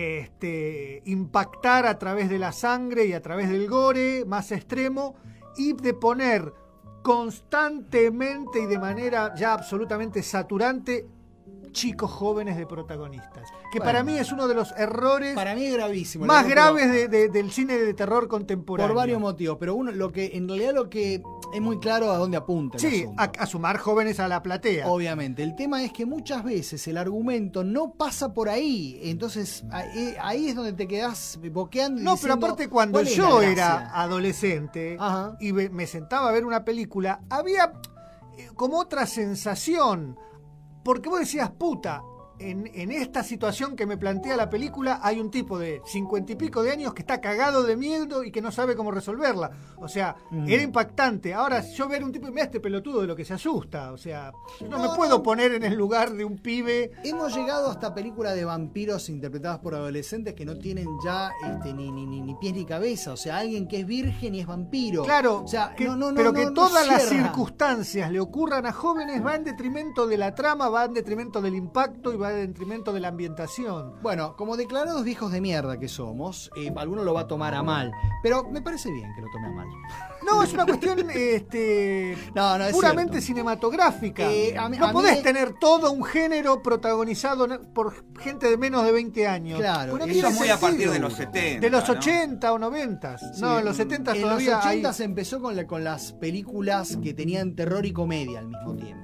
este, impactar a través de la sangre y a través del gore más extremo y de poner constantemente y de manera ya absolutamente saturante chicos jóvenes de protagonistas. Que Bueno. para mí es uno de los errores Para mí es gravísimo. más Pero- graves de- de- del cine de terror contemporáneo. Por varios motivos, pero uno, lo que en realidad lo que es muy claro a dónde apunta el Sí, asunto. a, a sumar jóvenes a la platea. Obviamente, el tema es que muchas veces el argumento no pasa por ahí, entonces ahí, ahí es donde te quedás boqueando y No, pero diciendo, aparte cuando ¿cuál es yo la gracia? era adolescente Ajá. y ve- me sentaba a ver una película, había eh, como otra sensación, porque vos decías, puta, en, en esta situación que me plantea la película hay un tipo de cincuenta y pico de años que está cagado de miedo y que no sabe cómo resolverla. O sea, Mm. era impactante. Ahora, yo ver un tipo, mira este pelotudo de lo que se asusta. O sea, yo no, No, me puedo no. poner en el lugar de un pibe. Hemos llegado hasta películas de vampiros interpretadas por adolescentes que no tienen ya este, ni, ni, ni, ni pies ni cabeza. O sea, alguien que es virgen y es vampiro. Claro, o sea, que- no, no, no, pero no, que no todas las cierra. circunstancias le ocurran a jóvenes va en detrimento de la trama, va en detrimento del impacto y va va en detrimento de la ambientación. Bueno, como declarados viejos de mierda que somos, eh, alguno lo va a tomar a mal, pero me parece bien que lo tome a mal. No, es una cuestión este, no, no, es puramente cierto. cinematográfica. Eh, a mí- no a podés mí- tener todo un género protagonizado por gente de menos de veinte años. Claro, Bueno, no Eso tiene es muy a sentido. partir de los setenta. De los ¿no? ochenta o noventa. Sí. No, en los setenta En todavía los ochenta hay... se empezó con, la- con las películas que tenían terror y comedia al mismo tiempo.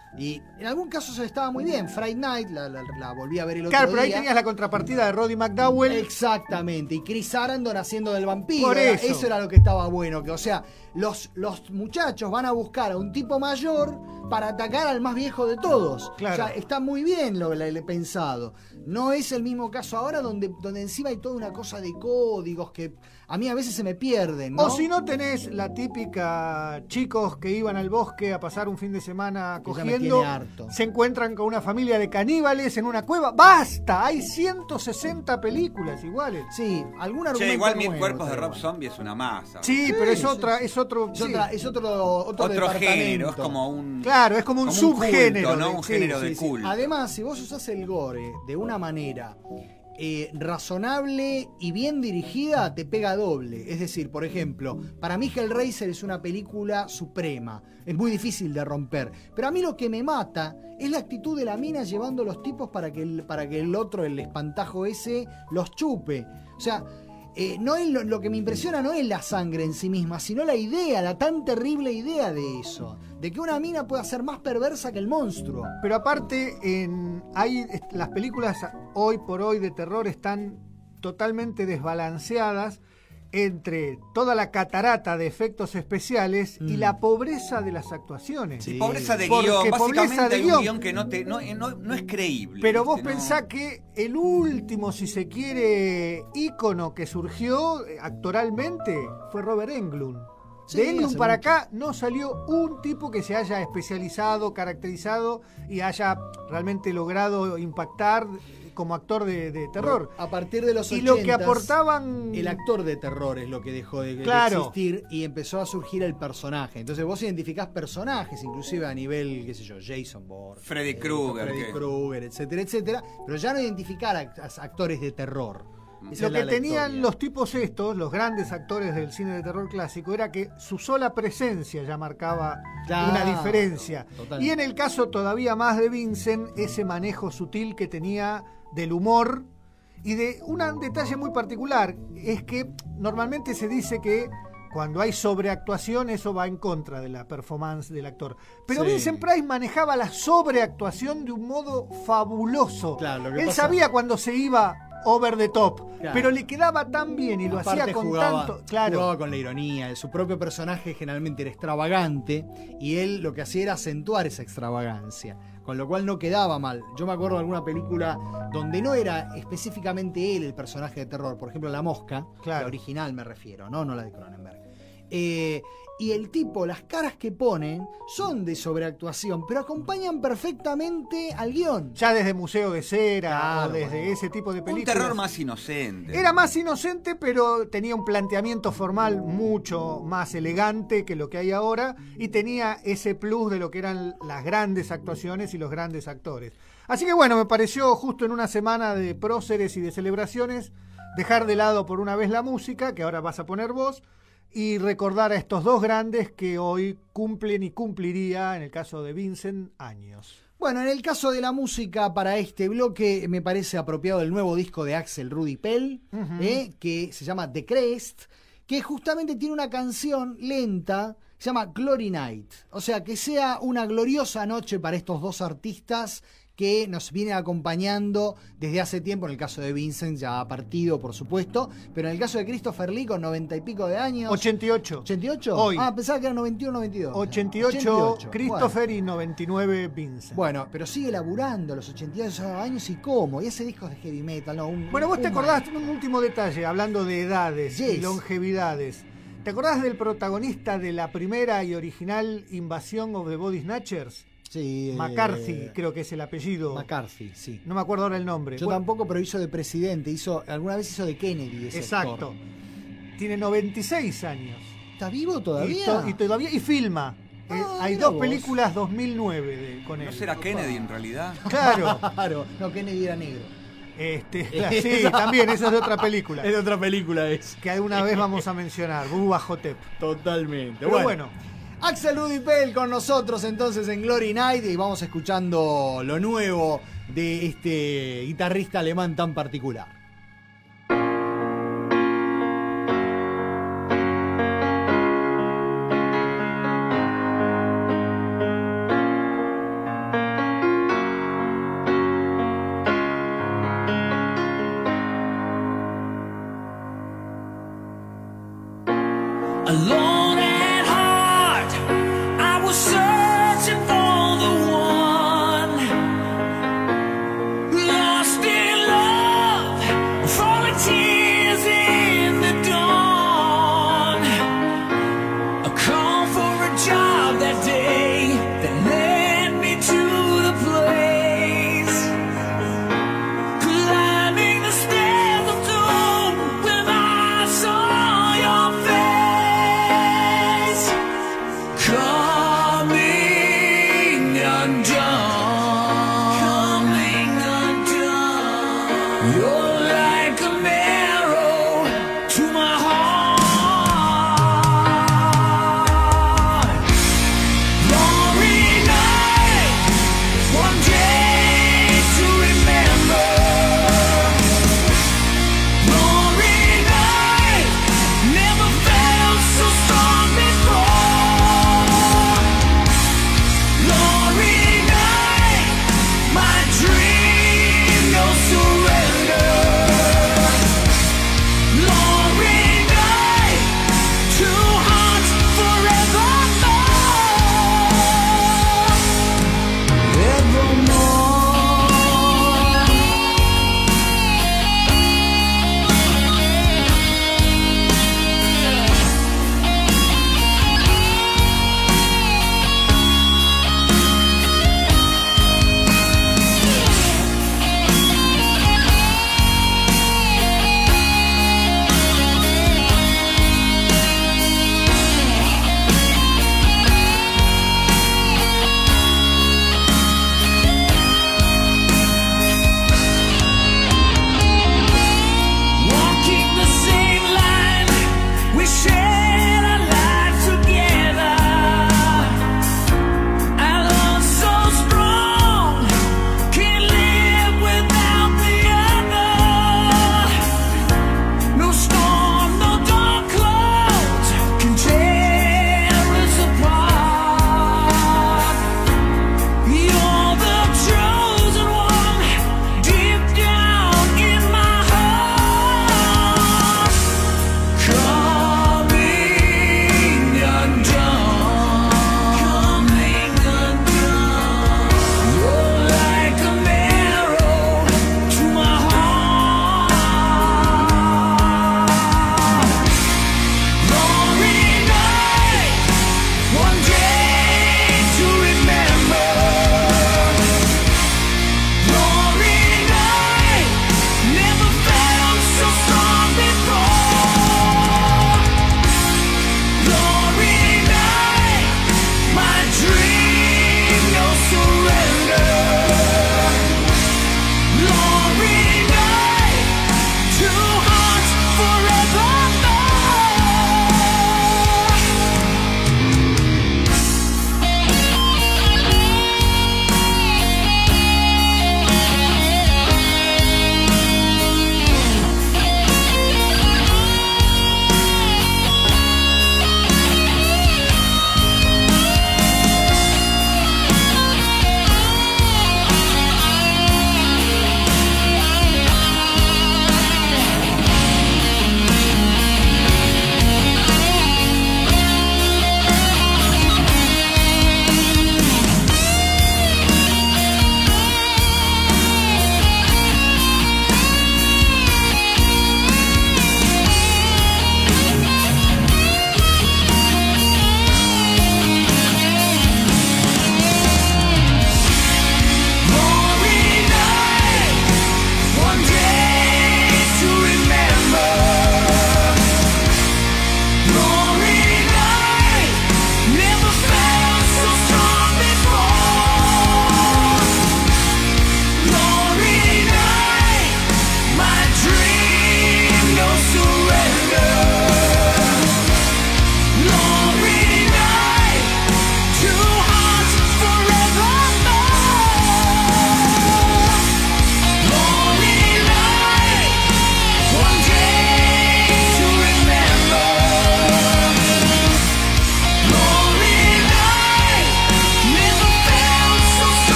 Y en algún caso se estaba muy bien. Friday Night, la, la- la volví a ver el otro Claro, pero ahí día. tenías la contrapartida de Roddy McDowell. Exactamente, y Chris Sarandon haciendo del vampiro. Por Era- eso. eso era lo que estaba bueno, que o sea, los, los muchachos van a buscar a un tipo mayor para atacar al más viejo de todos. Claro. O sea, está muy bien lo, lo, lo pensado. No es el mismo caso ahora donde, donde encima hay toda una cosa de códigos que a mí a veces se me pierden, ¿no? O si no tenés la típica chicos que iban al bosque a pasar un fin de semana Que ya me cogiendo, tiene harto. se encuentran con una familia de caníbales en una cueva. ¡Basta! Hay ciento sesenta películas iguales. Sí, algún argumento Che, igual Mil nuevo, Cuerpos de pero Rob bueno. Zombie es una masa. Sí, Sí, pero es sí, otra, sí. es otro, Es, sí. otra- es otro, otro, Otro departamento. género, es como un... Claro, es como un como subgénero culto, ¿no? de- Un sí, género Sí, de sí. culto. Además, si vos usás el gore de una manera eh, razonable y bien dirigida, te pega doble. Es decir, por ejemplo, para mí Hellraiser es una película suprema. Es muy difícil de romper. Pero a mí lo que me mata es la actitud de la mina llevando los tipos para que el, para que el otro, el espantajo ese, los chupe. O sea... Eh, no es lo, lo que me impresiona no es la sangre en sí misma, sino la idea, la tan terrible idea de eso. De que una mina pueda ser más perversa que el monstruo. Pero aparte, en, hay, est- las películas hoy por hoy de terror están totalmente desbalanceadas entre toda la catarata de efectos especiales y Mm. la pobreza de las actuaciones. Sí. Pobreza de Porque guión, pobreza básicamente de hay guión. un guión que no, te, no, no, no es creíble. Pero vos ¿viste? No- pensás que el último, si se quiere, ícono que surgió eh, actoralmente fue Robert Englund. Sí, De Englund hace para mucho. acá no salió un tipo que se haya especializado, caracterizado y haya realmente logrado impactar como actor de, de terror. A partir de los Y lo que ochentas, aportaban... el actor de terror es lo que dejó de, de Claro. existir y empezó a surgir el personaje. Entonces vos identificás personajes, inclusive a nivel, qué sé yo, Jason Bourne, Freddy eh, Krueger, Freddy que- Krueger, etcétera, etcétera, pero ya no identificar a, a actores de terror. Esa Lo es la- que la tenían historia. los tipos estos, los grandes actores del cine de terror clásico, era que su sola presencia ya marcaba Claro, una diferencia. totalmente. Y en el caso todavía más de Vincent, ese manejo sutil que tenía del humor y de un detalle muy particular, es que normalmente se dice que cuando hay sobreactuación eso va en contra de la performance del actor. Pero Sí. Vincent Price manejaba la sobreactuación de un modo fabuloso. Claro, lo que Él pasa- sabía cuando se iba over the top, Claro. pero le quedaba tan bien y lo Aparte hacía con jugaba, tanto... Claro, jugaba con la ironía. Su propio personaje generalmente era extravagante y él lo que hacía era acentuar esa extravagancia, con lo cual no quedaba mal. Yo me acuerdo de alguna película donde no era específicamente él el personaje de terror, por ejemplo La Mosca, Claro. la original me refiero, no, no la de Cronenberg. Eh, y el tipo, las caras que ponen son de sobreactuación, pero acompañan perfectamente al guión. ya desde Museo de Cera Claro, o desde bueno. ese tipo de Un películas. terror más inocente. Era más inocente, pero tenía un planteamiento formal mucho más elegante que lo que hay ahora y tenía ese plus de lo que eran las grandes actuaciones y los grandes actores. Así que bueno, me pareció justo en una semana de próceres y de celebraciones dejar de lado por una vez la música, que ahora vas a poner vos, y recordar a estos dos grandes que hoy cumplen y cumpliría, en el caso de Vincent, años. Bueno, en el caso de la música para este bloque me parece apropiado el nuevo disco de Axel Rudi Pell, Ujú. eh, que se llama The Crest, que justamente tiene una canción lenta, se llama Glory Night. O sea, que sea una gloriosa noche para estos dos artistas que nos vienen acompañando desde hace tiempo. En el caso de Vincent ya ha partido, por supuesto, pero en el caso de Christopher Lee con noventa y pico de años. ochenta y ocho. ¿ochenta y ocho? Hoy. Ah, pensaba que era noventa y uno, noventa y dos. ochenta y ocho Christopher y noventa y nueve Vincent. Bueno, pero sigue laburando a los ochenta y dos años y cómo. Y hace discos de heavy metal, ¿no? Un- Bueno, vos te un acordás, maestro. un último detalle, hablando de edades y Yes. longevidades. ¿Te acordás del protagonista de la primera y original invasión of the Body Snatchers? Sí, eh, McCarthy, creo que es el apellido. McCarthy, sí. No me acuerdo ahora el nombre. Yo Bueno, tampoco, pero hizo de presidente. Hizo, alguna vez hizo de Kennedy. Ese exacto. actor. Tiene noventa y seis años. ¿Está vivo Y, todavía? to- y todavía y filma. Eh, Ah, hay mira dos vos. películas dos mil nueve de, con él. ¿No será Kennedy en realidad? Claro. Claro, no, Kennedy era negro. Este, sí, también, esa es de otra película. Es de otra película es. Que alguna vez vamos a mencionar, Bubba Hotep. Totalmente. Pero bueno. Axel Rudipel con nosotros entonces en Glory Night y vamos escuchando lo nuevo de este guitarrista alemán tan particular. Alone at heart, I was searching for the one. Lost in love, falling tears in the dawn. A call for a job that day that led me to the place. Climbing the stairs of doom when I saw your face. Coming undone. Coming undone. You're like an arrow to my heart. Glory night, one day to remember. Glory night, never felt so strong before. Glory night.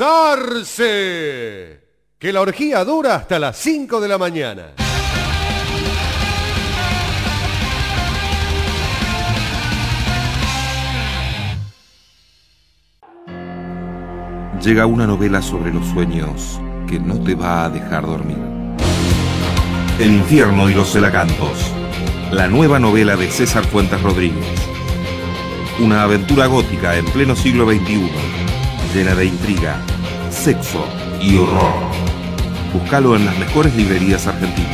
gozarse. Que la orgía dura hasta las cinco de la mañana. Llega una novela sobre los sueños que no te va a dejar dormir. El infierno y los celacantos. La nueva novela de César Fuentes Rodríguez. Una aventura gótica en pleno siglo veintiuno, llena de intriga, sexo y horror. Búscalo en las mejores librerías argentinas.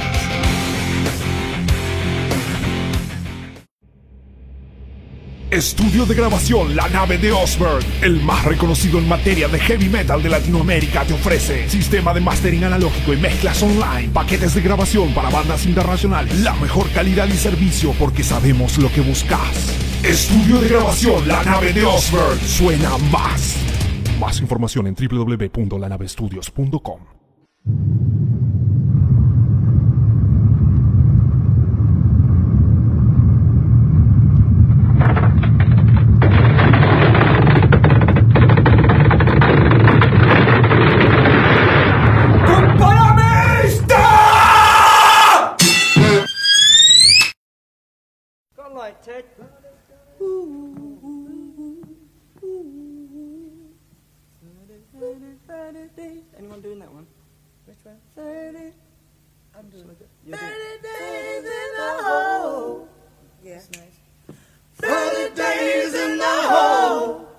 Estudio de grabación La Nave de Osberg, el más reconocido en materia de heavy metal de Latinoamérica, te ofrece sistema de mastering analógico y mezclas online, paquetes de grabación para bandas internacionales, la mejor calidad y servicio porque sabemos lo que buscas. Estudio de grabación La Nave de Osberg, suena más. Más información en doble u doble u doble u punto la nave estudios punto com. Anyone doing that one? Which one? thirty. I'm doing it. thirty days in the hole. Yeah. That's nice. thirty days in the hole.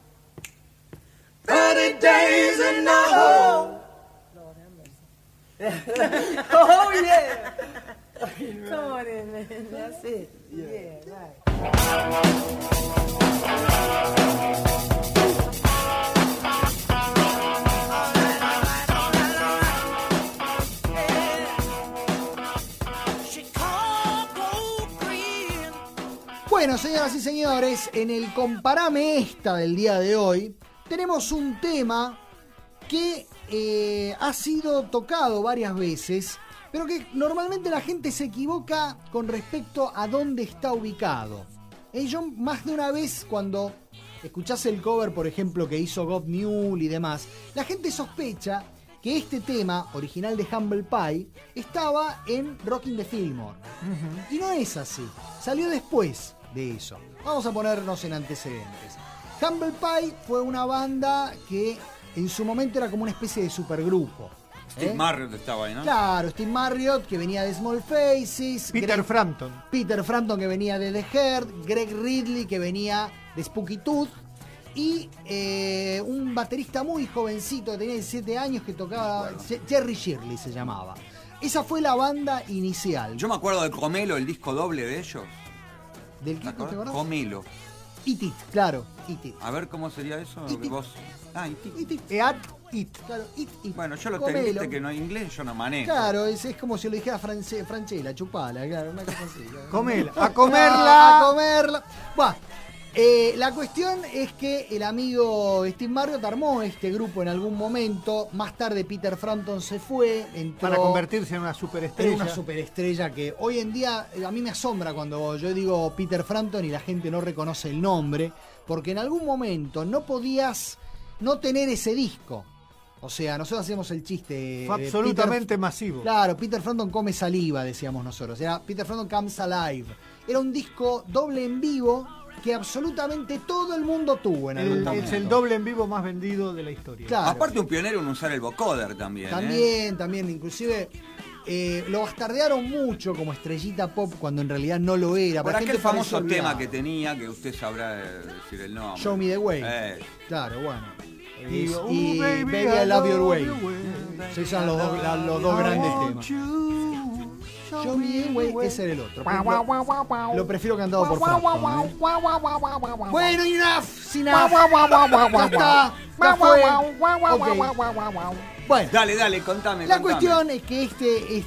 thirty days in the hole. Lord have mercy. Oh, yeah. Come on in, man. That's it. Yeah, yeah, right. Bueno, señoras y señores, en el Comparame Esta del día de hoy, tenemos un tema que eh, ha sido tocado varias veces, pero que normalmente la gente se equivoca con respecto a dónde está ubicado. Eh, yo más de una vez, cuando escuchás el cover, por ejemplo, que hizo Gob Mule y demás, la gente sospecha que este tema, original de Humble Pie, estaba en Rockin' the Fillmore. Uh-huh. Y no es así, salió después de eso. Vamos a ponernos en antecedentes. Humble Pie fue una banda que en su momento era como una especie de supergrupo. Steve ¿eh? Marriott estaba ahí, ¿no? Claro, Steve Marriott, que venía de Small Faces. Peter Greg, Frampton. Peter Frampton, que venía de The Herd. Greg Ridley, que venía de Spooky Tooth. Y eh, un baterista muy jovencito, que tenía diecisiete años, que tocaba... Bueno. Jerry Shirley se llamaba. Esa fue la banda inicial. Yo me acuerdo de Comelo, el disco doble de ellos. ¿Del qué? ¿Te acordás? Comelo. It It, claro, It It. A ver cómo sería eso. It It. Vos... Ah, It It. It It. Eat It. Claro, It It. Bueno, yo lo Comelo. tengo, que no hay inglés, yo no manejo. Claro, es, es como si lo dijera France, Franchella, chupala, claro, una cosa así. Claro. Comela, a comerla. A comerla. Bueno, eh, la cuestión es que el amigo Steve Marriott armó este grupo en algún momento. Más tarde Peter Frampton se fue. Entró para convertirse en una superestrella. En una superestrella que hoy en día a mí me asombra cuando yo digo Peter Frampton y la gente no reconoce el nombre. Porque en algún momento no podías no tener ese disco. O sea, nosotros hacíamos el chiste. Fue absolutamente Peter, masivo. Claro, Peter Frampton come saliva, decíamos nosotros. Era Peter Frampton Comes Alive. Era un disco doble en vivo que absolutamente todo el mundo tuvo en algún el, momento. Es el doble en vivo más vendido de la historia. Claro. Aparte un pionero en usar el vocoder también. También, ¿eh? también. Inclusive eh, lo bastardearon mucho como estrellita pop cuando en realidad no lo era. Por La aquel gente famoso parecía tema olvidada. que tenía, que usted sabrá decir el nombre. Show Me the Way. Eh. Claro, bueno. Y, Y, oh, y baby, Baby, I I Love Your love Way. your way. Sí, son los dos, la- los dos grandes temas. Show Me the Way, ese era el otro. Lo, lo prefiero cantado por Frampton, ¿eh? Bueno, enough, sin enough. Ya está, ya fue. Ok. Bueno, Dale, dale, contame. la contame. cuestión es que este, este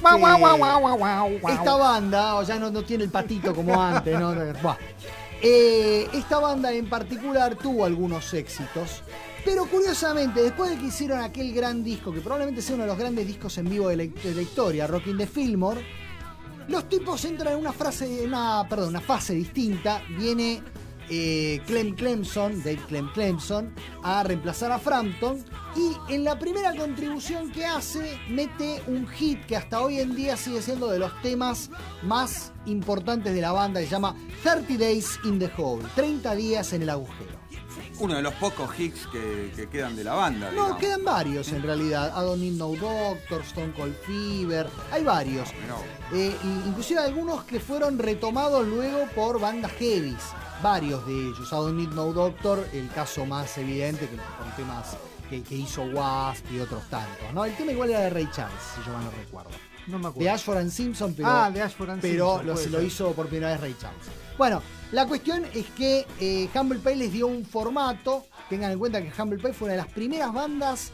esta banda, o ya no, no tiene el patito como antes, ¿no? Buah. Eh, esta banda en particular tuvo algunos éxitos, pero curiosamente, después de que hicieron aquel gran disco, que probablemente sea uno de los grandes discos en vivo de la, de la historia, Rockin' the Fillmore, los tipos entran en una frase, una, perdón, una fase distinta. Viene eh, Clem Clemson, Dave Clem Clemson, a reemplazar a Frampton. Y en la primera contribución que hace, mete un hit que hasta hoy en día sigue siendo de los temas más importantes de la banda, que se llama thirty Days in the Hole, treinta días en el agujero. Uno de los pocos hits que, que quedan de la banda. No, digamos. quedan varios en realidad. I Don't Need No Doctor, Stone Cold Fever, hay varios. No. Eh, inclusive algunos que fueron retomados luego por bandas heavies, varios de ellos. I Don't Need No Doctor, el caso más evidente, que con temas que, que hizo Wasp y otros tantos, ¿no? El tema igual era de Ray Charles, si yo mal no recuerdo. No me acuerdo. De Ashford and Simpson, pero, ah, de Ashford and pero Simpson, lo, puede se lo ser. hizo por primera vez Ray Charles. Bueno, la cuestión es que eh, Humble Pie les dio un formato. Tengan en cuenta que Humble Pie fue una de las primeras bandas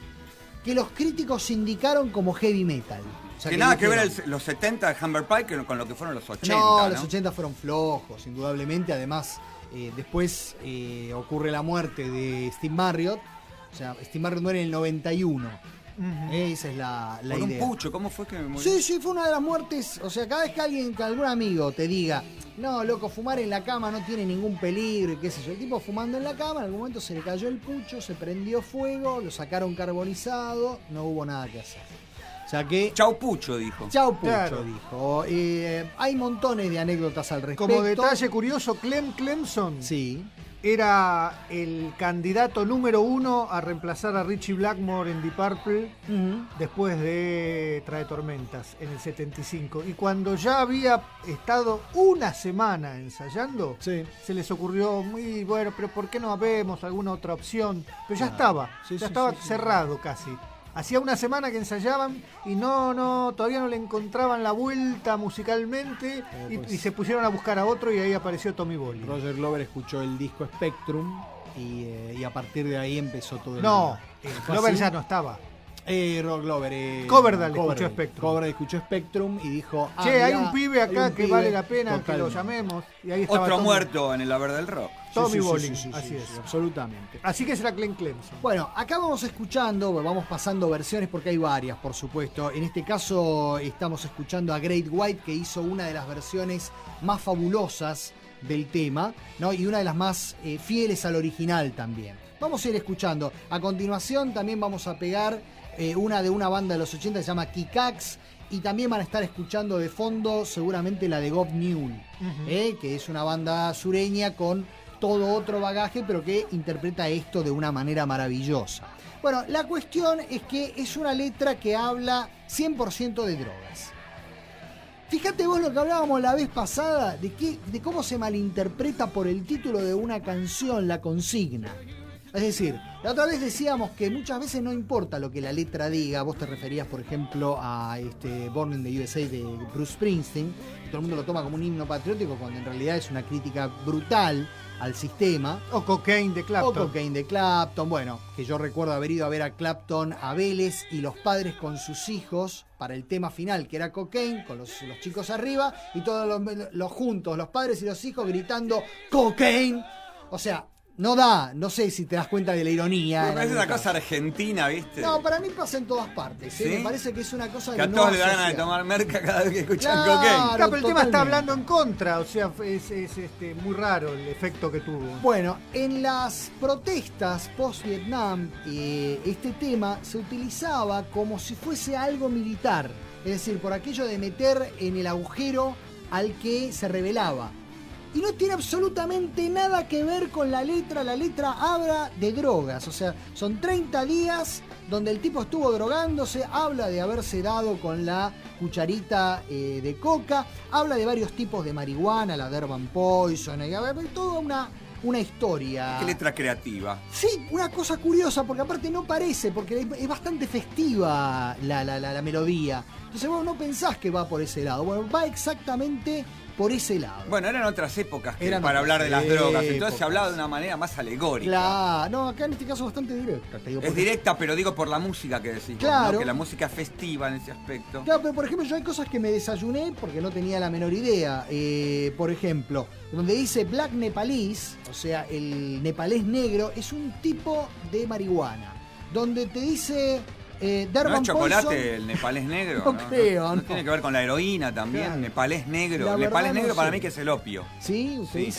que los críticos indicaron como heavy metal. O sea, que nada que dijeron, ver el- los setenta de Humber Pie que con lo que fueron los ochenta. No, ¿no? los ochenta fueron flojos, indudablemente. Además, eh, después eh, ocurre la muerte de Steve Marriott. O sea, Steve Marriott muere en el noventa y uno. Ujú. Eh, esa es la, la Con un idea. pucho, ¿cómo fue que me murió? Sí, sí, fue una de las muertes. O sea, cada vez que alguien, que algún amigo te diga, no, loco, fumar en la cama no tiene ningún peligro y qué sé yo. El tipo fumando en la cama, en algún momento se le cayó el pucho, se prendió fuego, lo sacaron carbonizado, no hubo nada que hacer. O sea que. Chau pucho, dijo. Chau pucho, Claro. dijo. Eh, hay montones de anécdotas al respecto. Como detalle curioso, Clem Clemson Sí. era el candidato número uno a reemplazar a Richie Blackmore en Deep Purple Ujú. después de Trae Tormentas en el setenta y cinco. Y cuando ya había estado una semana ensayando, Sí. se les ocurrió, muy bueno, pero ¿por qué no vemos alguna otra opción? Pero ya Ah, estaba, sí, ya sí, estaba sí, sí. cerrado casi. Hacía una semana que ensayaban y no, no, todavía no le encontraban la vuelta musicalmente Eh, y, pues. y se pusieron a buscar a otro y ahí apareció Tommy Bolin. Roger Glover escuchó el disco Spectrum y, eh, y a partir de ahí empezó todo el. No, eh, ¿Fue Glover así? ya no estaba. Eh, Roger Glover. Eh, Coverdale escuchó Coverdale. Spectrum. Coverdale escuchó Spectrum y dijo: ah, Che, hay mirá, un pibe hay acá un que pibe, vale la pena que lo totalmente. llamemos. Y ahí estaba Otro Tommy- muerto en el haber del rock. Tommy Sí, sí, sí, Bolin, sí, sí, así sí, es. sí, absolutamente. Así que será Clem Clemson. Bueno, acá vamos escuchando, vamos pasando versiones porque hay varias, por supuesto. En este caso estamos escuchando a Great White, que hizo una de las versiones más fabulosas del tema, ¿no? Y una de las más eh, fieles al original también. Vamos a ir escuchando. A continuación también vamos a pegar eh, una de una banda de los ochenta que se llama Kikax. Y también van a estar escuchando de fondo seguramente la de Gob Mule, eh, que es una banda sureña con todo otro bagaje, pero que interpreta esto de una manera maravillosa. Bueno, la cuestión es que es una letra que habla cien por ciento de drogas. Fíjate vos lo que hablábamos la vez pasada, de, que, de cómo se malinterpreta por el título de una canción la consigna. Es decir, la otra vez decíamos que muchas veces no importa lo que la letra diga. Vos te referías, por ejemplo, a este Born in the U S A de Bruce Springsteen. Todo el mundo lo toma como un himno patriótico cuando en realidad es una crítica brutal al sistema. O Cocaine de Clapton. O Cocaine de Clapton. Bueno, que yo recuerdo haber ido a ver a Clapton a Vélez y los padres con sus hijos para el tema final, que era Cocaine, con los, los chicos arriba y todos los, los juntos, los padres y los hijos gritando Cocaine. O sea, no da, no sé si te das cuenta de la ironía. Me en parece algún una cosa caso. argentina, ¿viste? No, para mí pasa en todas partes. ¿eh? ¿Sí? Me parece que es una cosa que a no todos le da ganas de asociada. tomar merca cada vez que escuchan Claro. cocaine. Claro, pero el tema está totalmente. hablando en contra, o sea, es, es, este, muy raro el efecto que tuvo. Bueno, en las protestas post-Vietnam, eh, este tema se utilizaba como si fuese algo militar. Es decir, por aquello de meter en el agujero al que se rebelaba. Y no tiene absolutamente nada que ver con la letra. La letra habla de drogas. O sea, son treinta días donde el tipo estuvo drogándose. Habla de haberse dado con la cucharita eh, de coca. Habla de varios tipos de marihuana, la Durban Poison. Y, toda una, una historia. Qué letra creativa. Sí, una cosa curiosa, porque aparte no parece, porque es, es bastante festiva la, la, la, la melodía. Entonces vos no pensás que va por ese lado. Bueno, va exactamente por ese lado. Bueno, eran otras épocas que Eran para otras hablar de las drogas. Entonces épocas. se hablaba de una manera más alegórica. Claro, no, acá en este caso bastante directa. Te digo, Es porque- directa, pero digo por la música que decís. vos, Claro. ¿no? Que la música es festiva en ese aspecto. Claro, pero por ejemplo yo hay cosas que me desayuné porque no tenía la menor idea. Eh, por ejemplo, donde dice Black Nepalese, o sea, el nepalés negro, es un tipo de marihuana. Donde te dice eh, ¿No Durban es chocolate Poison, el nepalés negro? No creo, ¿No no. tiene que ver con la heroína también? Claro. Nepalés negro. La El nepalés verdad no negro para sé. mí que es el opio. ¿Sí? ¿Usted Sí. dice?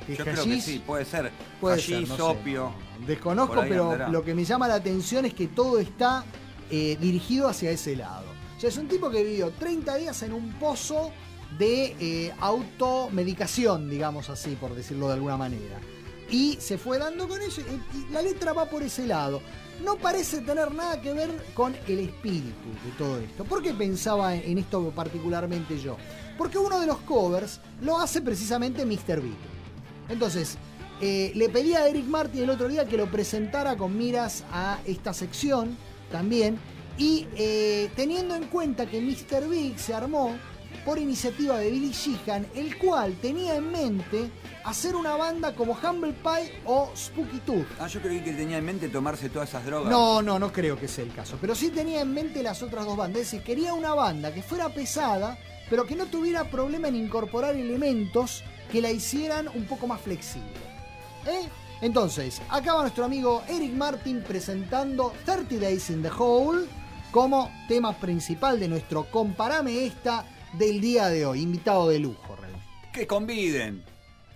Que Yo creo que hashish- sí, puede ser. Puede Hashish, ser, no sé. opio. Desconozco, por ahí pero andará. lo que me llama la atención es que todo está eh, dirigido hacia ese lado. O sea, es un tipo que vivió treinta días en un pozo de eh, automedicación, digamos así, por decirlo de alguna manera. Y se fue dando con eso, y, y la letra va por ese lado. No parece tener nada que ver con el espíritu de todo esto. ¿Por qué pensaba en esto particularmente yo? Porque uno de los covers lo hace precisamente mister Big. Entonces, eh, le pedí a Eric Martin el otro día que lo presentara con miras a esta sección también. Y eh, teniendo en cuenta que mister Big se armó por iniciativa de Billy Sheehan, el cual tenía en mente hacer una banda como Humble Pie o Spooky Tooth. Ah, yo creí que tenía en mente tomarse todas esas drogas. No, no, no creo que sea el caso. Pero sí tenía en mente las otras dos bandas. Es decir, quería una banda que fuera pesada, pero que no tuviera problema en incorporar elementos que la hicieran un poco más flexible. ¿Eh? Entonces, acá va nuestro amigo Eric Martin presentando thirty Days in the Hole como tema principal de nuestro Comparame Esta del día de hoy. Invitado de lujo, realmente. Que conviden.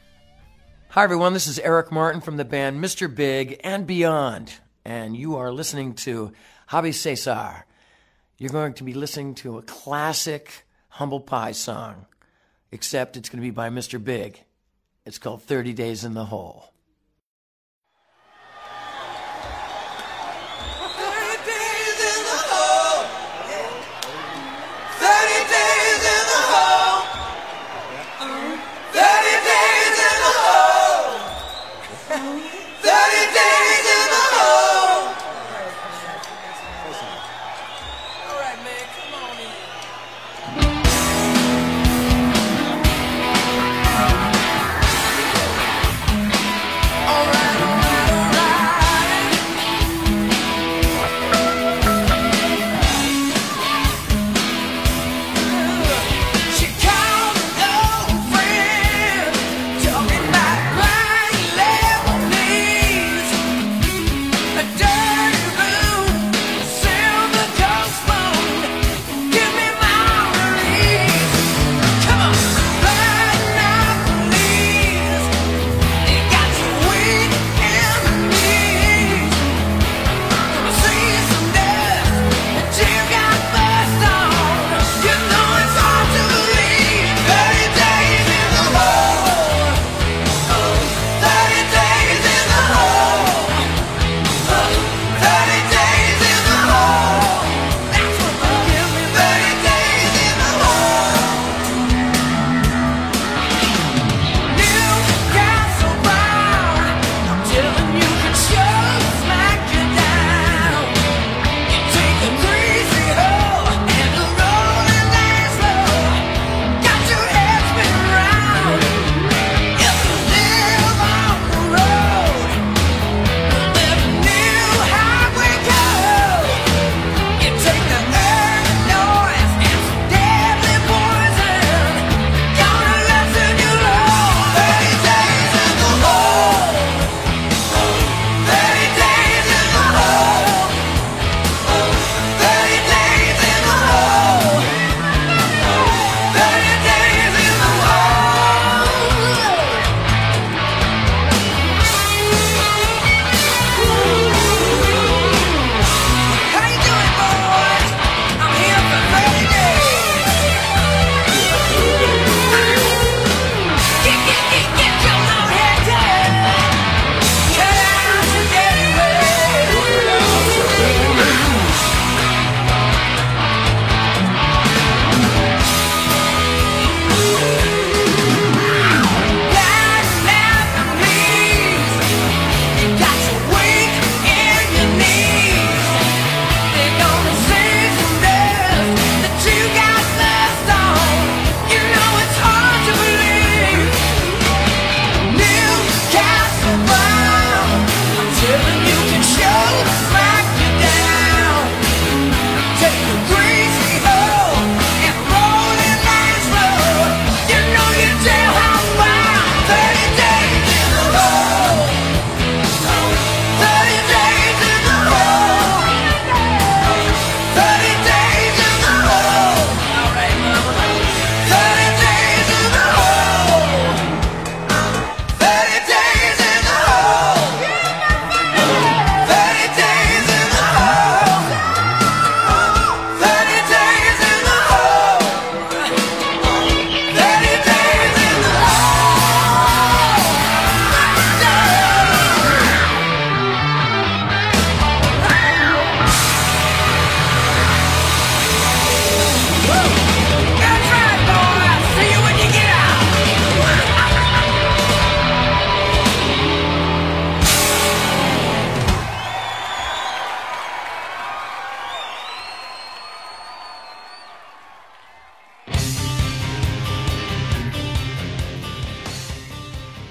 Hi, everyone. This is Eric Martin from the band mister Big and Beyond, and you are listening to Javi Cesar. You're going to be listening to a classic Humble Pie song, except it's going to be by mister Big. It's called thirty Days in the Hole. Thank you.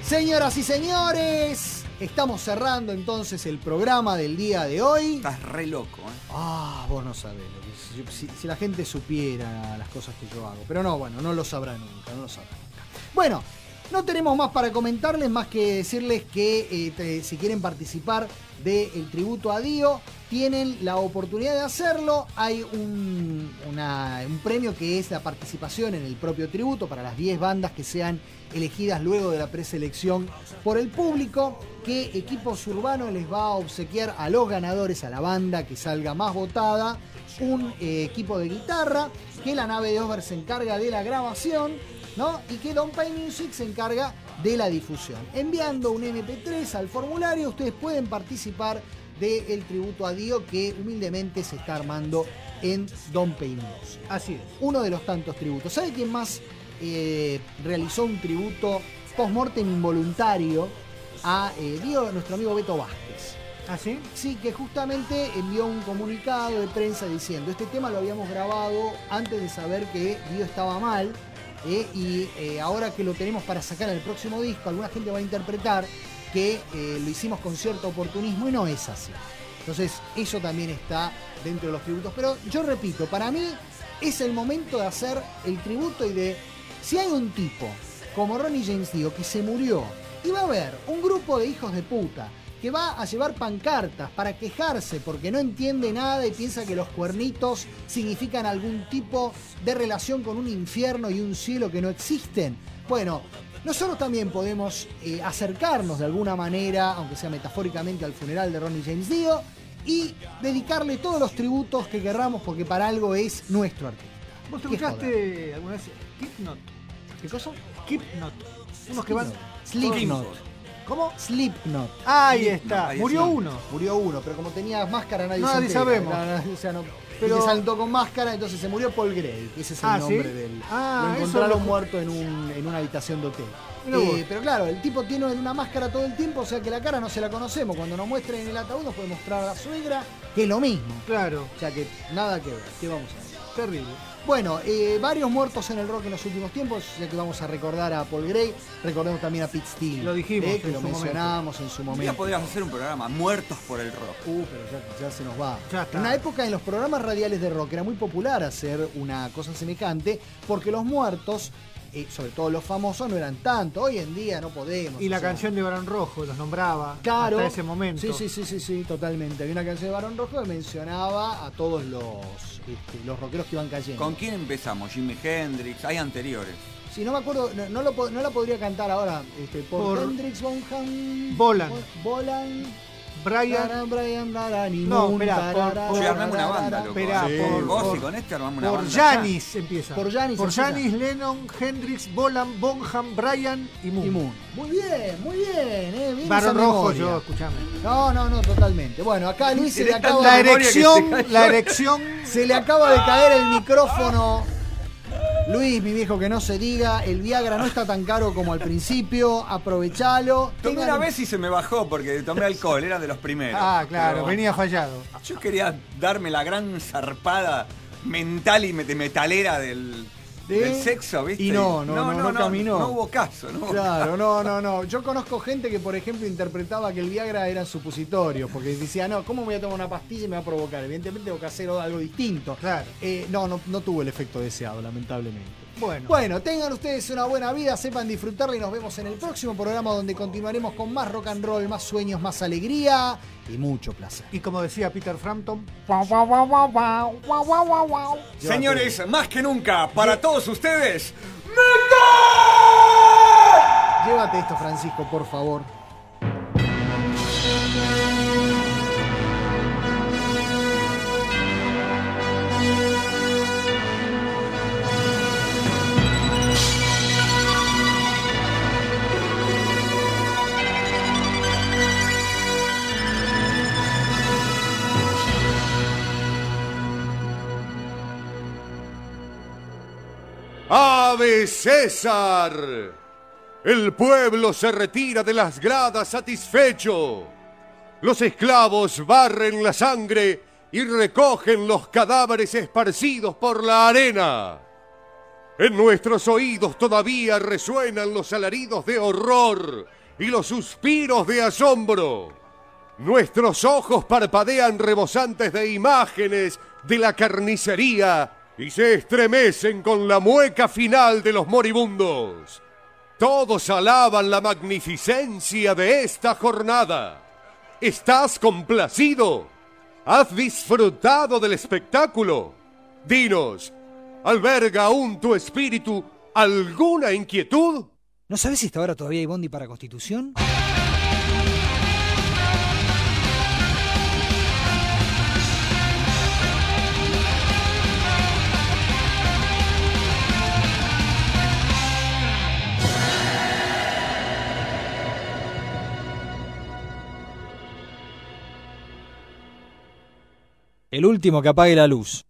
Señoras y señores, estamos cerrando entonces el programa del día de hoy. Estás re loco, ¿eh? Ah, vos no sabés. Lo que, si, si la gente supiera las cosas que yo hago. Pero no, bueno, no lo sabrá nunca, no lo sabrá nunca. Bueno, no tenemos más para comentarles, más que decirles que eh, te, si quieren participar del tributo a Dio, tienen la oportunidad de hacerlo. Hay un, una, un premio que es la participación en el propio tributo para las diez bandas que sean elegidas luego de la preselección por el público, que Equipos Urbanos les va a obsequiar a los ganadores, a la banda que salga más votada, un eh, equipo de guitarra, que la nave de Osberg se encarga de la grabación, ¿no? Y que Don't Pay Music se encarga de la difusión. Enviando un eme pe tres al formulario, ustedes pueden participar del tributo a Dio que humildemente se está armando en Don't Pay Music. Así es. Uno de los tantos tributos. ¿Sabe quién más eh, realizó un tributo post-mortem involuntario a eh, Dio? Nuestro amigo Beto Vázquez. ¿Ah, sí? Sí, que justamente envió un comunicado de prensa diciendo: este tema lo habíamos grabado antes de saber que Dio estaba mal. Eh, y eh, ahora que lo tenemos para sacar en el próximo disco, alguna gente va a interpretar que eh, lo hicimos con cierto oportunismo, y no es así. Entonces eso también está dentro de los tributos. Pero yo repito, para mí es el momento de hacer el tributo y de, si hay un tipo como Ronnie James Dio que se murió y va a haber un grupo de hijos de puta que va a llevar pancartas para quejarse porque no entiende nada y piensa que los cuernitos significan algún tipo de relación con un infierno y un cielo que no existen. Bueno, nosotros también podemos eh, acercarnos de alguna manera, aunque sea metafóricamente, al funeral de Ronnie James Dio y dedicarle todos los tributos que querramos, porque para algo es nuestro artista. ¿Vos te ¿Qué escuchaste joda? alguna vez Slipknot? ¿Qué cosa? Slipknot. Unos que van... Slipknot. ¿Cómo? Slipknot. Ahí Slipknot. está. Ahí Murió está. uno. Murió uno, pero como tenía máscara nadie, Nadie se entera. sabemos. No, no, o sea, no, Pero- y que saltó con máscara, entonces se murió Paul Gray, que ese es el Ah, nombre ¿sí? del... Ah, lo eso encontraron lo- muerto en, un, en una habitación de hotel. Mirá vos. Eh, pero claro, el tipo tiene una máscara todo el tiempo, o sea que la cara no se la conocemos. Cuando nos muestren en el ataúd nos puede mostrar a la suegra, que es lo mismo. Claro. O sea que nada que ver. ¿Qué vamos a hacer? Terrible. Bueno, eh, varios muertos en el rock en los últimos tiempos, ya que vamos a recordar a Paul Gray, recordemos también a Pete Steele. Lo dijimos eh, que en lo su mencionábamos en su Un día momento. podrías hacer un programa, Muertos por el Rock. Uh, pero ya, ya se nos va. Ya está. En una época en los programas radiales de rock era muy popular hacer una cosa semejante, porque los muertos, eh, sobre todo los famosos, no eran tanto. Hoy en día no podemos. Y la o sea, canción de Barón Rojo los nombraba Claro. hasta ese momento. Sí, sí, sí, sí, sí, totalmente. Había una canción de Barón Rojo que mencionaba a todos los, este, los rockeros que iban cayendo. ¿Con quién empezamos? Jimi Hendrix, hay anteriores. Sí, no me acuerdo, no, no, lo, po- no la podría cantar ahora. Este, por, Por Hendrix, Bonham, Bolan. Bolan, Brian. Taran, Brian, Taran, y No, Moon, esperá, por- tararara, por- Che, armame una banda, tararara. loco. Esperá, Sí, por- vos por- y con este armamos una Por banda. Janis empieza. Por Janis Por empieza. Janis, Lennon, Hendrix, Bolan, Bonham, Brian y Moon. Y Moon. Muy bien, muy bien, eh, bien Barón esa Rojo, memoria. yo, escuchame. No, no, no, totalmente. Bueno, acá a Luis se le Tiene acaba tanta La de, memoria que se erección, cayó. la erección. se le acaba de caer el micrófono. Luis, mi viejo, que no se diga, el Viagra no está tan caro como al principio, aprovechalo. Tomé Tengan- una vez y se me bajó porque tomé alcohol, era de los primeros. Ah, claro, Pero venía fallado. Yo quería darme la gran zarpada mental y de metalera del, ¿De? del sexo, ¿viste? Y no, no, no, no caminó. No hubo caso, ¿no? hubo Claro, caso. no, no, no. Yo conozco gente que, por ejemplo, interpretaba que el Viagra eran supositorios, porque decía, no, ¿cómo voy a tomar una pastilla y me va a provocar? Evidentemente tengo que hacer algo distinto. Claro. Eh, no, no, no tuvo el efecto deseado, lamentablemente. Bueno. Bueno, tengan ustedes una buena vida, sepan disfrutarla y nos vemos en el próximo programa donde continuaremos con más rock and roll, más sueños, más alegría y mucho placer. Y como decía Peter Frampton, Señores, más que nunca, para todos ustedes, Llévate esto, Francisco, por favor. ¡Ave César! El pueblo se retira de las gradas satisfecho. Los esclavos barren la sangre y recogen los cadáveres esparcidos por la arena. En nuestros oídos todavía resuenan los alaridos de horror y los suspiros de asombro. Nuestros ojos parpadean rebosantes de imágenes de la carnicería y se estremecen con la mueca final de los moribundos. Todos alaban la magnificencia de esta jornada. ¿Estás complacido? ¿Has disfrutado del espectáculo? Dinos, ¿alberga aún tu espíritu alguna inquietud? ¿No sabes si esta hora todavía hay bondi para Constitución? El último que apague la luz.